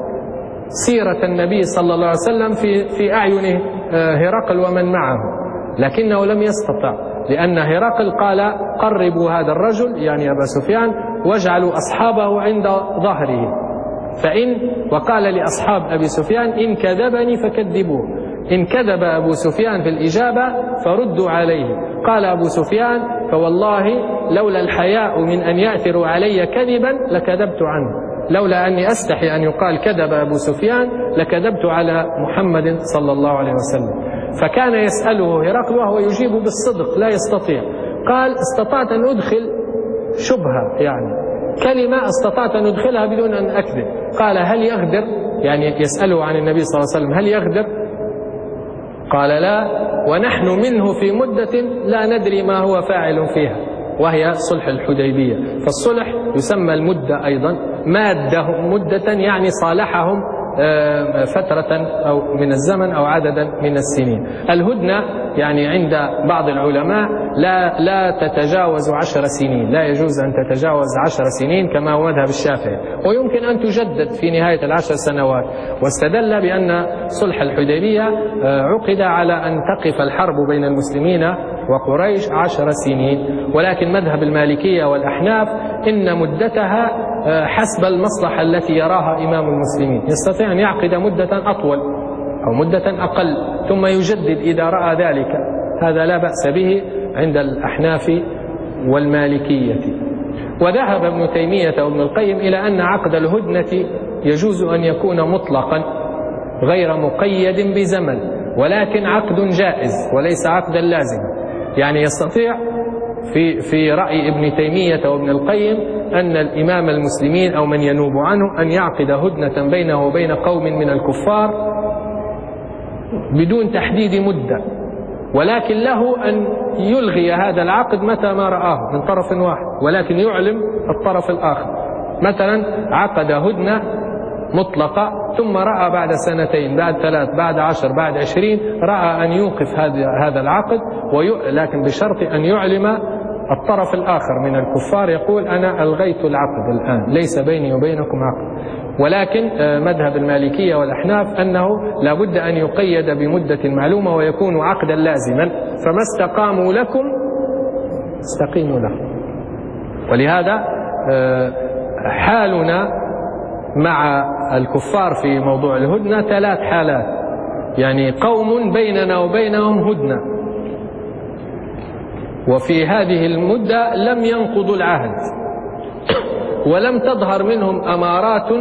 سيرة النبي صلى الله عليه وسلم في في أعين هرقل ومن معه، لكنه لم يستطع، لأن هرقل قال قربوا هذا الرجل يعني أبا سفيان واجعلوا أصحابه عند ظهره، فإن وقال لأصحاب أبي سفيان إن كذبني فكذبوه، إن كذب أبو سفيان في الإجابة فردوا عليه. قال أبو سفيان فوالله لولا الحياء من أن يأثروا علي كذبا لكذبت عنه، لولا أني أستحي أن يقال كذب أبو سفيان لكذبت على محمد صلى الله عليه وسلم. فكان يسأله هرقل وهو يجيب بالصدق لا يستطيع. قال استطعت أن أدخل شبهة، يعني كلمة استطعت أن أدخلها بدون أن أكذب. قال هل يغدر، يعني يسأله عن النبي صلى الله عليه وسلم هل يغدر؟ قال لا، ونحن منه في مدة لا ندري ما هو فاعل فيها، وهي صلح الحديبية. فالصلح يسمى المدة أيضا، مادة مدة يعني صالحهم فترة أو من الزمن أو عددا من السنين. الهدنة يعني عند بعض العلماء لا لا تتجاوز عشر سنين، لا يجوز أن تتجاوز عشر سنين كما هو مذهب الشافعي، ويمكن أن تجدد في نهاية العشر سنوات. واستدل بأن صلح الحديبية عقد على أن تقف الحرب بين المسلمين وقريش عشر سنين، ولكن مذهب المالكية والأحناف إن مدتها حسب المصلحة التي يراها إمام المسلمين، يستطيع أن يعقد مدة أطول أو مدة أقل ثم يجدد إذا رأى ذلك، هذا لا بأس به عند الأحناف والمالكية. وذهب ابن تيمية وابن القيم إلى أن عقد الهدنة يجوز أن يكون مطلقا غير مقيد بزمن، ولكن عقد جائز وليس عقدا لازما. يعني يستطيع في في رأي ابن تيمية وابن القيم أن الإمام المسلمين أو من ينوب عنه أن يعقد هدنة بينه وبين قوم من الكفار بدون تحديد مدة، ولكن له أن يلغي هذا العقد متى ما رآه من طرف واحد، ولكن يعلم الطرف الآخر. مثلا عقد هدنة مطلقة ثم رأى بعد سنتين بعد ثلاث بعد عشر بعد عشرين رأى أن يوقف هذا العقد، لكن بشرط أن يعلم الطرف الآخر من الكفار، يقول أنا ألغيت العقد الآن ليس بيني وبينكم عقد. ولكن مذهب المالكية والأحناف أنه لا بد أن يقيد بمدة معلومة ويكون عقدا لازما، فما استقاموا لكم استقيموا لهم. ولهذا حالنا مع الكفار في موضوع الهدنة ثلاث حالات، يعني قوم بيننا وبينهم هدنة وفي هذه المدة لم ينقضوا العهد ولم تظهر منهم أمارات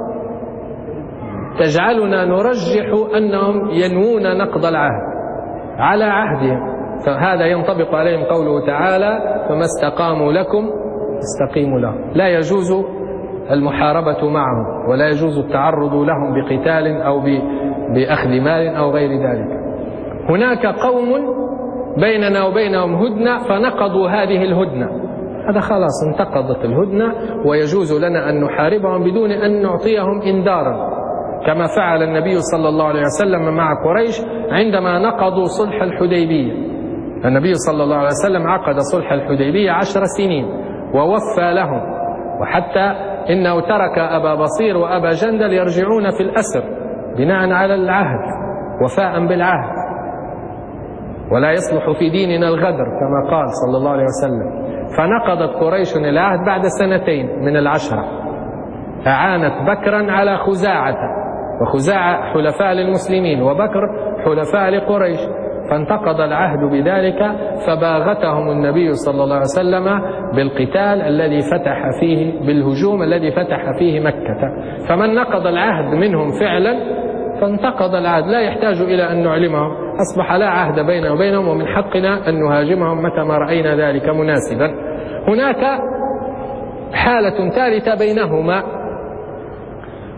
تجعلنا نرجح أنهم ينوون نقض العهد على عهدهم، فهذا ينطبق عليهم قوله تعالى فما استقاموا لكم استقيموا لهم. لا يجوز المحاربة معهم ولا يجوز التعرض لهم بقتال أو بأخذ مال أو غير ذلك. هناك قوم بيننا وبينهم هدنة فنقضوا هذه الهدنة، هذا خلاص انتقضت الهدنة ويجوز لنا أن نحاربهم بدون أن نعطيهم إنذارا، كما فعل النبي صلى الله عليه وسلم مع قريش عندما نقضوا صلح الحديبية. النبي صلى الله عليه وسلم عقد صلح الحديبية عشر سنين ووفى لهم، وحتى إنه ترك أبا بصير وأبا جندل يرجعون في الأسر بناء على العهد وفاء بالعهد، ولا يصلح في ديننا الغدر كما قال صلى الله عليه وسلم. فنقضت قريش العهد بعد سنتين من العشرة، أعانت بكرا على خزاعة، وخزاعة حلفاء للمسلمين وبكر حلفاء لقريش، فانتقض العهد بذلك، فباغتهم النبي صلى الله عليه وسلم بالقتال الذي فتح فيه بالهجوم الذي فتح فيه مكة. فمن نقض العهد منهم فعلا فانتقض العهد، لا يحتاج إلى أن نعلمهم، أصبح لا عهد بيننا وبينهم ومن حقنا أن نهاجمهم متى ما رأينا ذلك مناسبا. هناك حالة ثالثة بينهما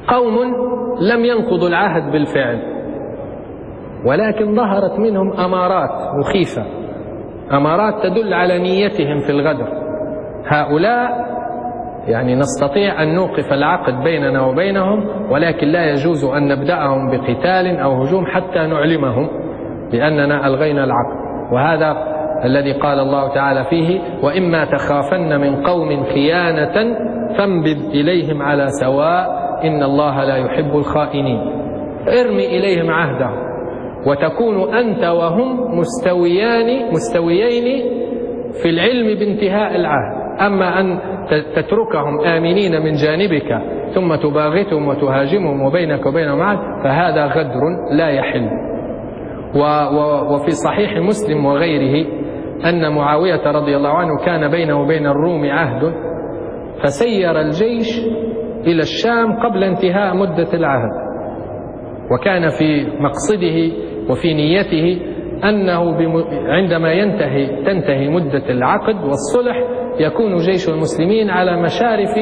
قوم لم ينقضوا العهد بالفعل، ولكن ظهرت منهم أمارات مخيفة، أمارات تدل على نيتهم في الغدر. هؤلاء يعني نستطيع أن نوقف العقد بيننا وبينهم، ولكن لا يجوز أن نبدأهم بقتال أو هجوم حتى نعلمهم بأننا ألغينا العقد. وهذا الذي قال الله تعالى فيه: وإما تخافن من قوم خيانة فانبذ إليهم على سواء إن الله لا يحب الخائنين. ارمي إليهم عهدهم، وتكون أنت وهم مستويان مستويين في العلم بانتهاء العهد. أما أن تتركهم آمنين من جانبك ثم تباغتهم وتهاجمهم وبينك وبينهم عهد، فهذا غدر لا يحل. وفي صحيح مسلم وغيره أن معاوية رضي الله عنه كان بينه وبين الروم عهد، فسير الجيش إلى الشام قبل انتهاء مدة العهد، وكان في مقصده وفي نيته أنه عندما ينتهي تنتهي مدة العقد والصلح يكون جيش المسلمين على مشارف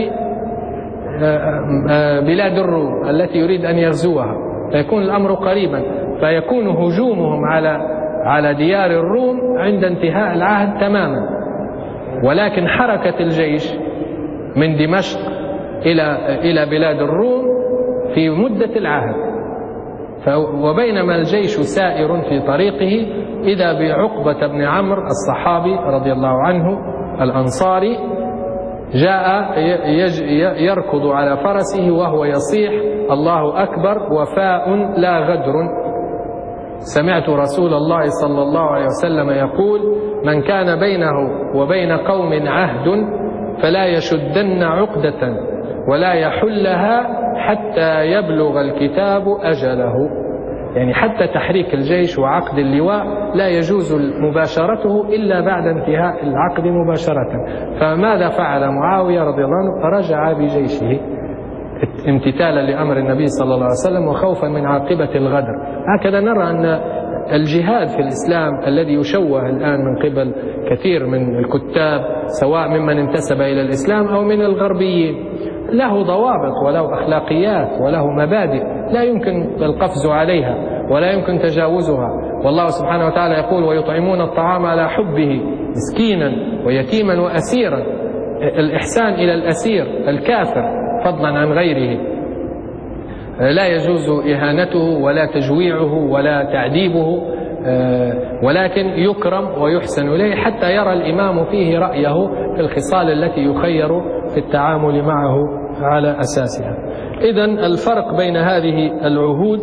بلاد الروم التي يريد أن يغزوها، فيكون الأمر قريبا، فيكون هجومهم على على ديار الروم عند انتهاء العهد تماما. ولكن حركة الجيش من دمشق إلى إلى بلاد الروم في مدة العهد، وبينما الجيش سائر في طريقه إذا بعقبة بن عمرو الصحابي رضي الله عنه الأنصاري جاء يركض على فرسه وهو يصيح: الله أكبر وفاء لا غدر. سمعت رسول الله صلى الله عليه وسلم يقول: من كان بينه وبين قوم عهد فلا يشدن عقدة ولا يحلها حتى يبلغ الكتاب أجله. يعني حتى تحريك الجيش وعقد اللواء لا يجوز مباشرته إلا بعد انتهاء العقد مباشرة. فماذا فعل معاوية رضي الله عنه؟ رجع بجيشه امتثالا لأمر النبي صلى الله عليه وسلم وخوفا من عاقبة الغدر. هكذا نرى أن الجهاد في الإسلام الذي يشوه الآن من قبل كثير من الكتاب سواء ممن انتسب إلى الإسلام أو من الغربيين له ضوابط وله أخلاقيات وله مبادئ لا يمكن القفز عليها ولا يمكن تجاوزها. والله سبحانه وتعالى يقول: ويطعمون الطعام على حبه مسكينا ويتيما وأسيرا. الإحسان إلى الأسير الكافر فضلا عن غيره لا يجوز إهانته ولا تجويعه ولا تعذيبه، ولكن يكرم ويحسن إليه حتى يرى الإمام فيه رأيه في الخصال التي يخير في التعامل معه على أساسها. إذن الفرق بين هذه العهود،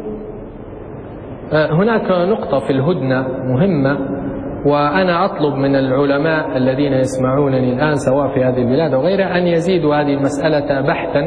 هناك نقطة في الهدنة مهمة، وأنا أطلب من العلماء الذين يسمعونني الآن سواء في هذه البلاد وغيرها أن يزيدوا هذه المسألة بحثا،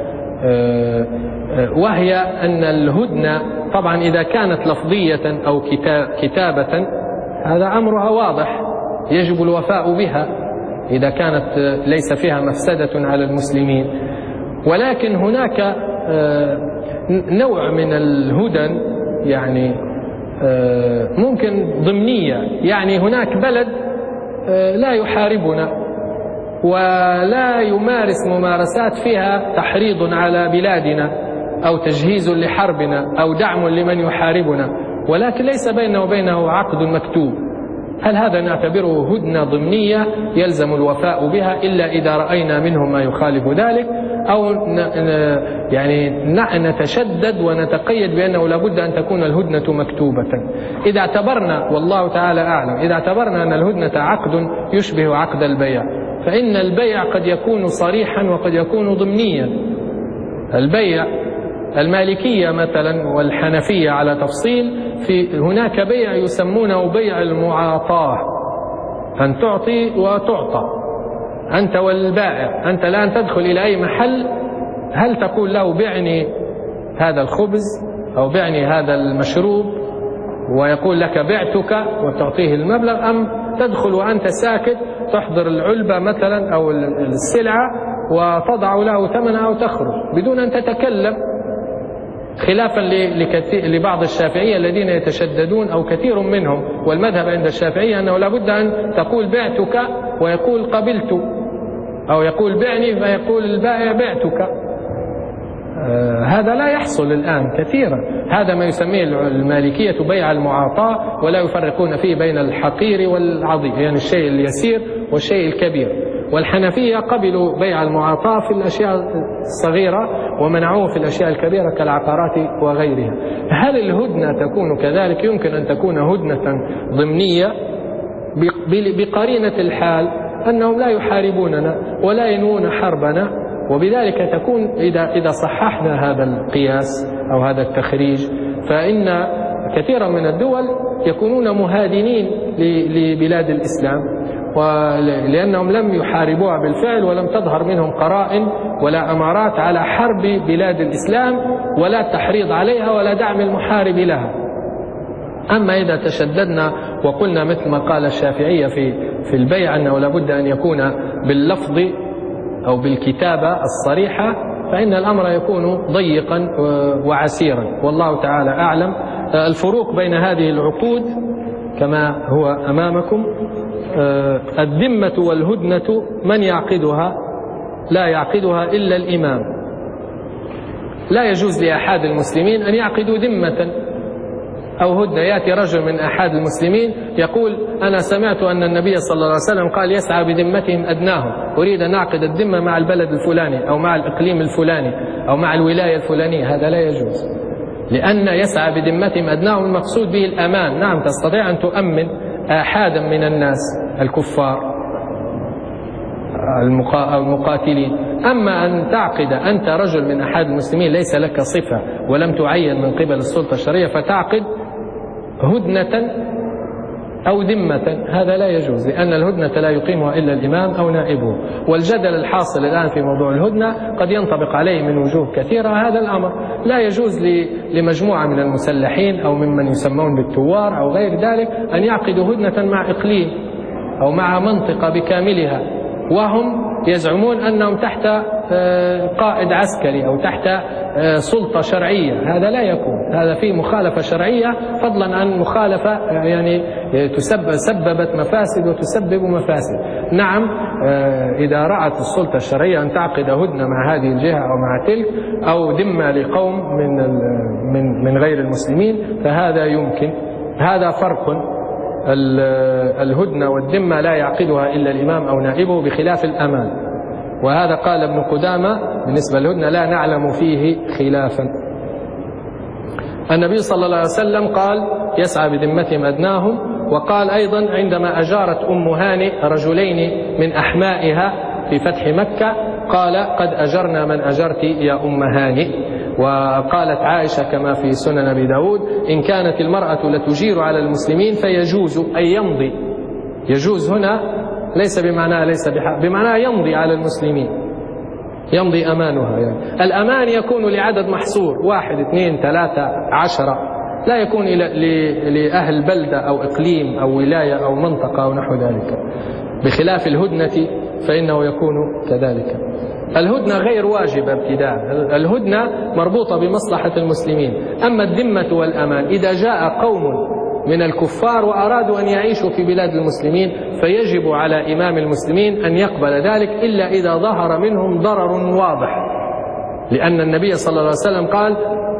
وهي أن الهدنة طبعا إذا كانت لفظية أو كتابة هذا أمرها واضح يجب الوفاء بها إذا كانت ليس فيها مفسدة على المسلمين. ولكن هناك نوع من الهدن يعني ممكن ضمنية، يعني هناك بلد لا يحاربنا ولا يمارس ممارسات فيها تحريض على بلادنا أو تجهيز لحربنا أو دعم لمن يحاربنا، ولكن ليس بيننا وبينه عقد مكتوب. هل هذا نعتبره هدنة ضمنية يلزم الوفاء بها إلا إذا رأينا منهم ما يخالف ذلك، أو يعني نتشدد ونتقيد بأنه لابد أن تكون الهدنة مكتوبة؟ إذا اعتبرنا والله تعالى أعلم إذا اعتبرنا أن الهدنة عقد يشبه عقد البيع، فإن البيع قد يكون صريحا وقد يكون ضمنيا. البيع المالكية مثلا والحنفية على تفصيل، في هناك بيع يسمونه بيع المعاطاة، أن تعطي وتعطى أنت والبائع. أنت الآن تدخل إلى أي محل، هل تقول له بعني هذا الخبز أو بعني هذا المشروب ويقول لك بعتك وتعطيه المبلغ، أم تدخل وأنت ساكت تحضر العلبة مثلا أو السلعة وتضع له ثمنها أو تخرج بدون أن تتكلم، خلافا لبعض الشافعية الذين يتشددون أو كثير منهم، والمذهب عند الشافعية أنه لابد أن تقول بعتك ويقول قبلت، أو يقول بعني فيقول البائع بعتك. هذا لا يحصل الآن كثيرا. هذا ما يسميه المالكية بيع المعاطاة، ولا يفرقون فيه بين الحقير والعظيم، يعني الشيء اليسير والشيء الكبير. والحنفية قبلوا بيع المعاطاة في الأشياء الصغيرة ومنعوه في الأشياء الكبيرة كالعقارات وغيرها. هل الهدنة تكون كذلك؟ يمكن أن تكون هدنة ضمنية بقرينة الحال أنهم لا يحاربوننا ولا ينوون حربنا، وبذلك تكون إذا إذا صححنا هذا القياس أو هذا التخريج، فإن كثيرا من الدول يكونون مهادنين لبلاد الإسلام، ولأنهم لم يحاربوها بالفعل ولم تظهر منهم قرائن ولا أمارات على حرب بلاد الإسلام ولا تحريض عليها ولا دعم المحارب لها. أما إذا تشددنا وقلنا مثل ما قال الشافعية في في البيع أنه لابد أن يكون باللفظ أو بالكتابة الصريحة، فإن الأمر يكون ضيقا وعسيرا، والله تعالى أعلم. الفروق بين هذه العقود كما هو أمامكم: الذمة والهدنة من يعقدها؟ لا يعقدها إلا الإمام. لا يجوز لأحد المسلمين أن يعقدوا ذمة أو هدنة. يأتي رجل من أحد المسلمين يقول: أنا سمعت أن النبي صلى الله عليه وسلم قال يسعى بذمتهم أدناهم، أريد أن أعقد الذمة مع البلد الفلاني أو مع الإقليم الفلاني أو مع الولاية الفلانية. هذا لا يجوز، لأن يسعى بذمتهم أدناهم المقصود به الأمان. نعم، تستطيع أن تؤمن آحادا من الناس الكفار المقاتلين، أما أن تعقد أنت رجل من أحد المسلمين ليس لك صفة ولم تعين من قبل السلطة الشرعية فتعقد هدنة أو ذمة، هذا لا يجوز، لأن الهدنة لا يقيمها إلا الإمام أو نائبه. والجدل الحاصل الآن في موضوع الهدنة قد ينطبق عليه من وجوه كثيرة. هذا الأمر لا يجوز لمجموعة من المسلحين أو ممن يسمون بالثوار أو غير ذلك أن يعقدوا هدنة مع إقليم أو مع منطقة بكاملها وهم يزعمون أنهم تحت قائد عسكري أو تحت سلطة شرعية. هذا لا يكون، هذا فيه مخالفة شرعية، فضلا عن مخالفة يعني تسبب سببت مفاسد وتسبب مفاسد. نعم، إذا رأت السلطة الشرعية أن تعقد هدنة مع هذه الجهة أو مع تلك أو ذمة لقوم من من من غير المسلمين فهذا يمكن. هذا فرق. الهدنة والذمة لا يعقدها إلا الإمام أو نائبه بخلاف الأمان، وهذا قال ابن قدامة بالنسبة للهدنة لا نعلم فيه خلافا. النبي صلى الله عليه وسلم قال يسعى بذمتهم أدناهم، وقال أيضا عندما أجارت أم هانئ رجلين من أحمائها في فتح مكة قال قد أجرنا من أجرت يا أم هانئ. وقالت عائشة كما في سنن أبي داود إن كانت المرأة لتجير على المسلمين فيجوز أن يمضي. يجوز هنا ليس بمعنى ليس بحق، بمعنى يمضي على المسلمين، يمضي أمانها. يعني الأمان يكون لعدد محصور، واحد اثنين ثلاثة عشرة، لا يكون لأهل بلدة أو إقليم أو ولاية أو منطقة أو نحو ذلك، بخلاف الهدنة فإنه يكون كذلك. الهدنة غير واجبة ابتداء، الهدنة مربوطة بمصلحة المسلمين. أما الذمة والأمان إذا جاء قوم من الكفار وأرادوا أن يعيشوا في بلاد المسلمين فيجب على إمام المسلمين أن يقبل ذلك إلا إذا ظهر منهم ضرر واضح، لأن النبي صلى الله عليه وسلم قال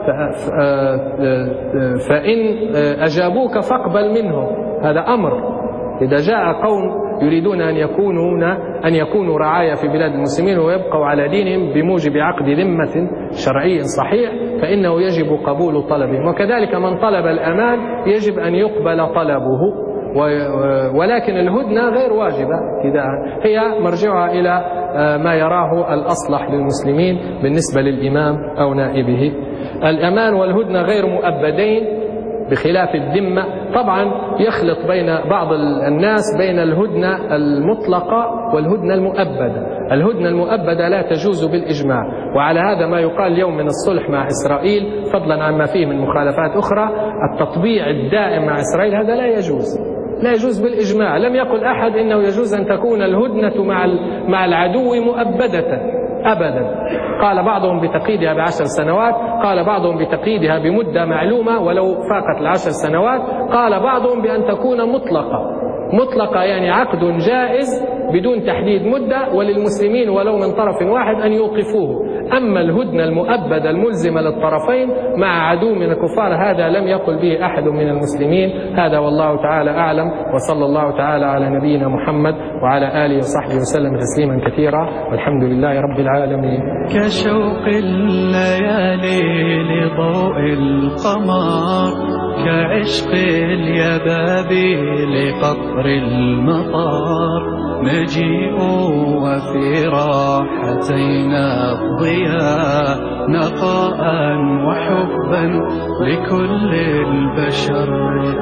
فإن أجابوك فاقبل منهم. هذا أمر. إذا جاء قوم يريدون أن يكونون أن يكونوا رعايا في بلاد المسلمين ويبقوا على دينهم بموجب عقد ذمة شرعي صحيح فإنه يجب قبول طلبهم، وكذلك من طلب الأمان يجب أن يقبل طلبه. ولكن الهدنة غير واجبة ابتداء، هي مرجعها إلى ما يراه الأصلح للمسلمين بالنسبة للإمام أو نائبه. الأمان والهدنة غير مؤبدين بخلاف الذمة. طبعا يخلط بين بعض الناس بين الهدنة المطلقة والهدنة المؤبدة. الهدنة المؤبدة لا تجوز بالإجماع، وعلى هذا ما يقال اليوم من الصلح مع إسرائيل، فضلا عن ما فيه من مخالفات أخرى. التطبيع الدائم مع إسرائيل هذا لا يجوز، لا يجوز بالإجماع. لم يقل أحد إنه يجوز أن تكون الهدنة مع مع العدو مؤبدة أبدا. قال بعضهم بتقييدها بعشر سنوات، قال بعضهم بتقييدها بمدة معلومة ولو فاقت العشر سنوات، قال بعضهم بأن تكون مطلقة مطلقة، يعني عقد جائز بدون تحديد مدة، وللمسلمين ولو من طرف واحد أن يوقفوه. أما الهدنة المؤبدة الملزمة للطرفين مع عدو من الكفار هذا لم يقل به أحد من المسلمين. هذا والله تعالى أعلم، وصلى الله تعالى على نبينا محمد وعلى آله وصحبه وسلم تسليما كثيرا، والحمد لله رب العالمين. كشوق الليالي لضوء القمر، كعشق اليبابي لقطر المطار، مجيء وفي راحتينا الضياء، نقاء وحبا لكل البشر،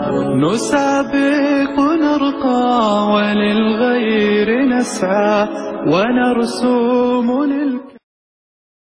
نسابق نرقى وللغير نسعى، ونرسوم للك